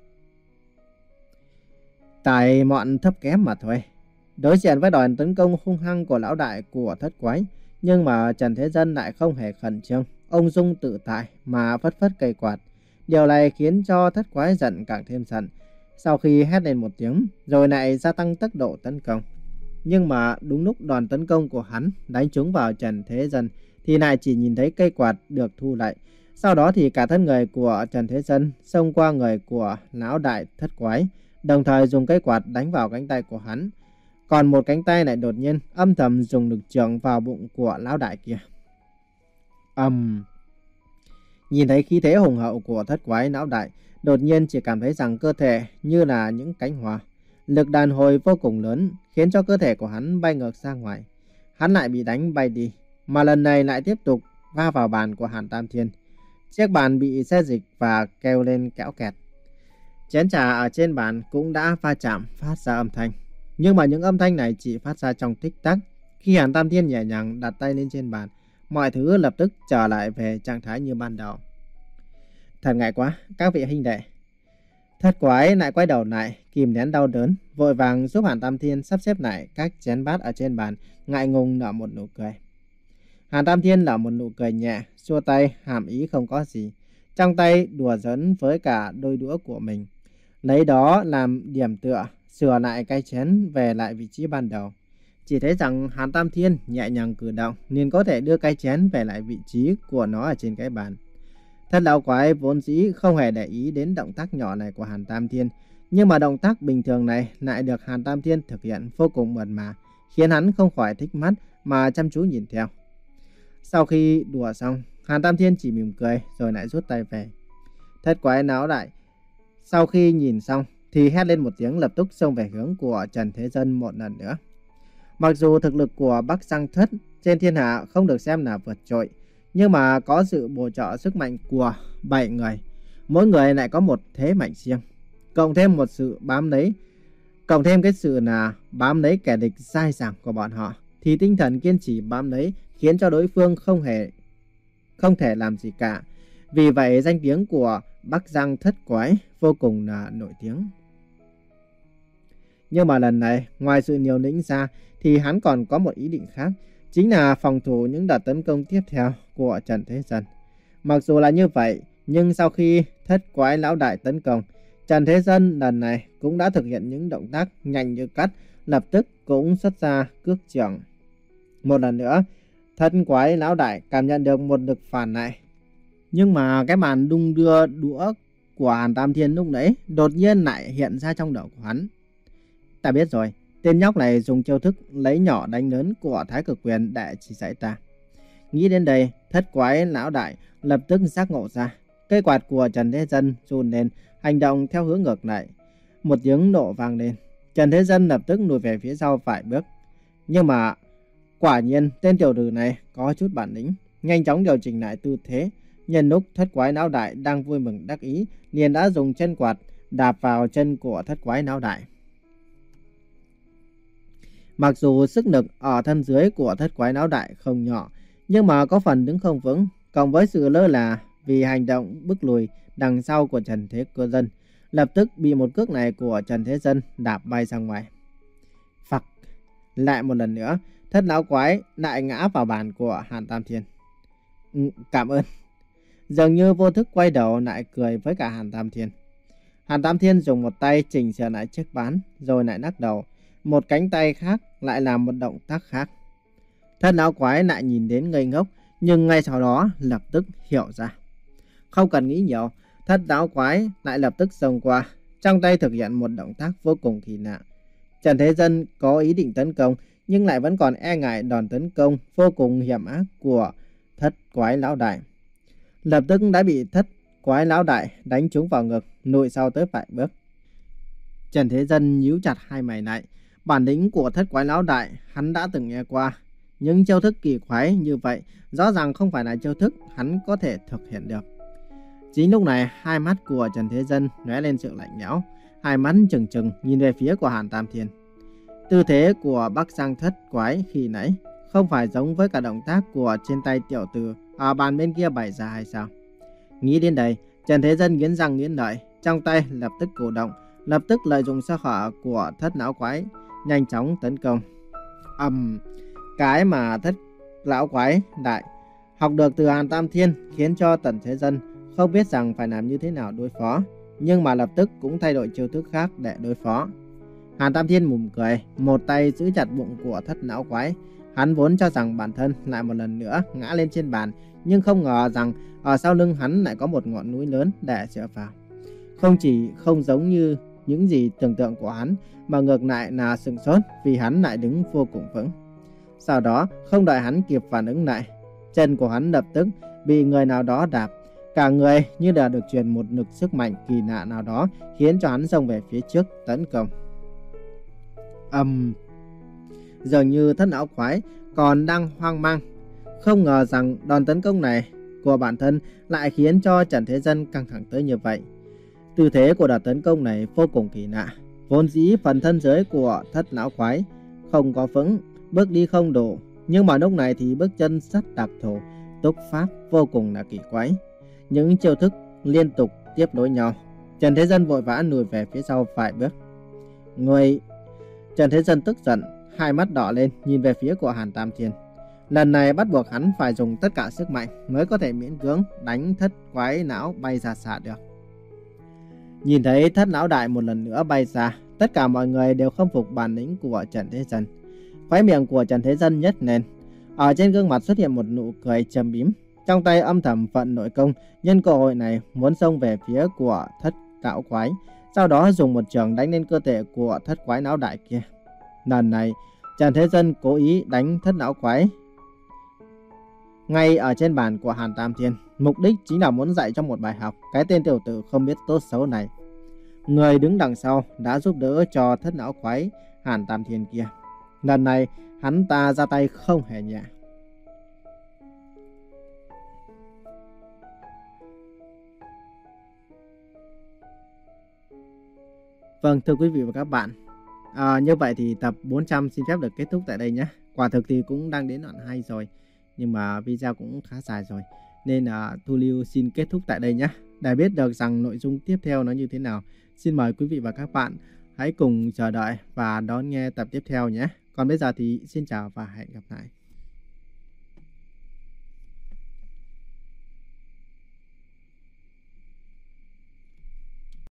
Tài mọn thấp kém mà thôi. Đối diện với đòn tấn công hung hăng của lão đại của thất quái, nhưng mà Trần Thế Dân lại không hề khẩn trương, ung dung tự tại mà phất phất cây quạt. Điều này khiến cho thất quái giận càng thêm giận. Sau khi hét lên một tiếng, rồi lại gia tăng tốc độ tấn công. Nhưng mà đúng lúc đòn tấn công của hắn đánh trúng vào Trần Thế Dân, thì lại chỉ nhìn thấy cây quạt được thu lại. Sau đó thì cả thân người của Trần Thế Dân xông qua người của lão đại thất quái, đồng thời dùng cây quạt đánh vào cánh tay của hắn. Còn một cánh tay lại đột nhiên âm thầm dùng lực chưởng vào bụng của lão đại kia. Ầm. Um. Nhìn thấy khí thế hùng hậu của thất quái lão đại, đột nhiên chỉ cảm thấy rằng cơ thể như là những cánh hoa. Lực đàn hồi vô cùng lớn, khiến cho cơ thể của hắn bay ngược ra ngoài. Hắn lại bị đánh bay đi, mà lần này lại tiếp tục va vào bàn của Hàn Tam Thiên. Chiếc bàn bị xê dịch và kêu lên kéo kẹt. Chén trà ở trên bàn cũng đã va chạm phát ra âm thanh. Nhưng mà những âm thanh này chỉ phát ra trong tích tắc. Khi Hàn Tam Thiên nhẹ nhàng đặt tay lên trên bàn, mọi thứ lập tức trở lại về trạng thái như ban đầu. Thật ngại quá, các vị huynh đệ. Thất quái lại quay đầu lại, kìm nén đau đớn, vội vàng giúp Hàn Tam Thiên sắp xếp lại các chén bát ở trên bàn, ngại ngùng nở một nụ cười. Hàn Tam Thiên nở một nụ cười nhẹ, xua tay, hàm ý không có gì. Trong tay đùa giỡn với cả đôi đũa của mình, lấy đó làm điểm tựa, sửa lại cái chén về lại vị trí ban đầu. Chỉ thấy rằng Hàn Tam Thiên nhẹ nhàng cử động, nên có thể đưa cái chén về lại vị trí của nó ở trên cái bàn. Thất lão quái vốn dĩ không hề để ý đến động tác nhỏ này của Hàn Tam Thiên, nhưng mà động tác bình thường này lại được Hàn Tam Thiên thực hiện vô cùng mượt mà, khiến hắn không khỏi thích mắt mà chăm chú nhìn theo. Sau khi đùa xong, Hàn Tam Thiên chỉ mỉm cười rồi lại rút tay về. Thất quái náo đại sau khi nhìn xong thì hét lên một tiếng, lập tức xông về hướng của Trần Thế Dân một lần nữa. Mặc dù thực lực của Bắc Giang Thất trên thiên hạ không được xem là vượt trội, nhưng mà có sự bổ trợ sức mạnh của bảy người, mỗi người lại có một thế mạnh riêng, cộng thêm một sự bám lấy, cộng thêm cái sự là bám lấy kẻ địch dai dẳng của bọn họ, thì tinh thần kiên trì bám lấy khiến cho đối phương không hề không thể làm gì cả. Vì vậy danh tiếng của Bắc Giang Thất Quái vô cùng là nổi tiếng. Nhưng mà lần này, ngoài sự liều lĩnh ra thì hắn còn có một ý định khác, chính là phòng thủ những đợt tấn công tiếp theo của Trần Thế Dân. Mặc dù là như vậy, nhưng sau khi Thất Quái lão đại tấn công, Trần Thế Dân lần này cũng đã thực hiện những động tác nhanh như cắt, lập tức cũng xuất ra cước chưởng. Một lần nữa, Thất Quái lão đại cảm nhận được một lực phản lại. Nhưng mà cái màn đung đưa đũa của Hàn Tam Thiên lúc nãy đột nhiên lại hiện ra trong đầu của hắn. Ta biết rồi, tên nhóc này dùng chiêu thức lấy nhỏ đánh lớn của Thái Cực Quyền để chỉ dạy ta. Nghĩ đến đây, Thất Quái lão đại lập tức giác ngộ ra. Cây quạt của Trần Thế Dân run lên, hành động theo hướng ngược lại. Một tiếng nổ vang lên, Trần Thế Dân lập tức lùi về phía sau vài bước. Nhưng mà quả nhiên tên tiểu tử này có chút bản lĩnh, nhanh chóng điều chỉnh lại tư thế. Nhân lúc Thất Quái lão đại đang vui mừng đắc ý, liền đã dùng chân quạt đạp vào chân của Thất Quái lão đại. Mặc dù sức lực ở thân dưới của Thất Quái lão đại không nhỏ, nhưng mà có phần đứng không vững, cộng với sự lơ là vì hành động bước lùi đằng sau của Trần Thế Dân, lập tức bị một cước này của Trần Thế Dân đạp bay ra ngoài. Phặc, lại một lần nữa, Thất lão quái lại ngã vào bàn của Hàn Tam Thiên. Ừ, cảm ơn. Dường như vô thức quay đầu lại cười với cả Hàn Tam Thiên. Hàn Tam Thiên dùng một tay chỉnh sửa lại chiếc bàn, rồi lại lắc đầu, một cánh tay khác lại làm một động tác khác. Thất lão quái lại nhìn đến ngây ngốc, nhưng ngay sau đó lập tức hiểu ra. Không cần nghĩ nhiều, Thất lão quái lại lập tức xông qua, trong tay thực hiện một động tác vô cùng kỳ lạ. Trần Thế Dân có ý định tấn công, nhưng lại vẫn còn e ngại đòn tấn công vô cùng hiểm ác của Thất Quái lão đại. Lập tức đã bị Thất Quái lão đại đánh trúng vào ngực, lùi sau tới vài bước. Trần Thế Dân nhíu chặt hai mày lại. Bản lĩnh của Thất Quái lão đại hắn đã từng nghe qua, những chiêu thức kỳ quái như vậy rõ ràng không phải là chiêu thức hắn có thể thực hiện được. Chính lúc này, hai mắt của Trần Thế Dân lóe lên sự lạnh lẽo, hai mắt trừng trừng nhìn về phía của Hàn Tam Thiên. Tư thế của Bắc Giang Thất Quái khi nãy không phải giống với cả động tác của trên tay tiểu tử ở bàn bên kia bày ra hay sao? Nghĩ đến đây, Trần Thế Dân nghiến răng nghiến lợi, trong tay lập tức cổ động, lập tức lợi dụng sơ hở của Thất lão quái, nhanh chóng tấn công. Ầm, um, cái mà Thất lão quái đại học được từ Hàn Tam Thiên khiến cho Trần Thế Dân không biết rằng phải làm như thế nào đối phó, nhưng mà lập tức cũng thay đổi chiêu thức khác để đối phó. Hàn Tam Thiên mỉm cười, một tay giữ chặt bụng của Thất lão quái. Hắn vốn cho rằng bản thân lại một lần nữa ngã lên trên bàn, nhưng không ngờ rằng ở sau lưng hắn lại có một ngọn núi lớn để dựa vào. Không chỉ không giống như những gì tưởng tượng của hắn, mà ngược lại là sửng sốt vì hắn lại đứng vô cùng vững. Sau đó, không đợi hắn kịp phản ứng lại, chân của hắn lập tức bị người nào đó đạp. Cả người như đã được truyền một lực sức mạnh kỳ lạ nào đó, khiến cho hắn xông về phía trước tấn công. Ầm, um, dường như Thất lão quái còn đang hoang mang, không ngờ rằng đòn tấn công này của bản thân lại khiến cho Trần Thế Dân căng thẳng tới như vậy. Tư thế của đợt tấn công này vô cùng kỳ lạ. Vốn dĩ phần thân dưới của Thất lão quái không có vững, bước đi không đủ, nhưng mà lúc này thì bước chân rất đặc thù, túc pháp vô cùng là kỳ quái. Những chiêu thức liên tục tiếp nối nhau, Trần Thế Dân vội vã lùi về phía sau vài bước. Người... Trần Thế Dân tức giận, hai mắt đỏ lên nhìn về phía của Hàn Tam Thiên. Lần này bắt buộc hắn phải dùng tất cả sức mạnh mới có thể miễn cưỡng đánh thất quái não bay ra xa được. Nhìn thấy thất lão đại một lần nữa bay ra, tất cả mọi người đều khâm phục bản lĩnh của Trần Thế Dân. Khóe miệng của Trần Thế Dân nhếch lên, ở trên gương mặt xuất hiện một nụ cười châm biếm. Trong tay âm thầm vận nội công, nhân cơ hội này muốn xông về phía của thất lão quái, sau đó dùng một trường đánh lên cơ thể của thất quái não đại kia. Lần này, Trần Thế Dân cố ý đánh thất lão quái ngay ở trên bàn của Hàn Tam Thiên, mục đích chính là muốn dạy cho một bài học cái tên tiểu tử không biết tốt xấu này. Người đứng đằng sau đã giúp đỡ cho thất lão quái Hàn Tam Thiên kia. Lần này, hắn ta ra tay không hề nhẹ. Vâng, thưa quý vị và các bạn, à, như vậy thì tập bốn trăm xin phép được kết thúc tại đây nhé. Quả thực thì cũng đang đến đoạn hai rồi, nhưng mà video cũng khá dài rồi, nên là Thu Lưu xin kết thúc tại đây nhé. Để biết được rằng nội dung tiếp theo nó như thế nào, xin mời quý vị và các bạn hãy cùng chờ đợi và đón nghe tập tiếp theo nhé. Còn bây giờ thì xin chào và hẹn gặp lại.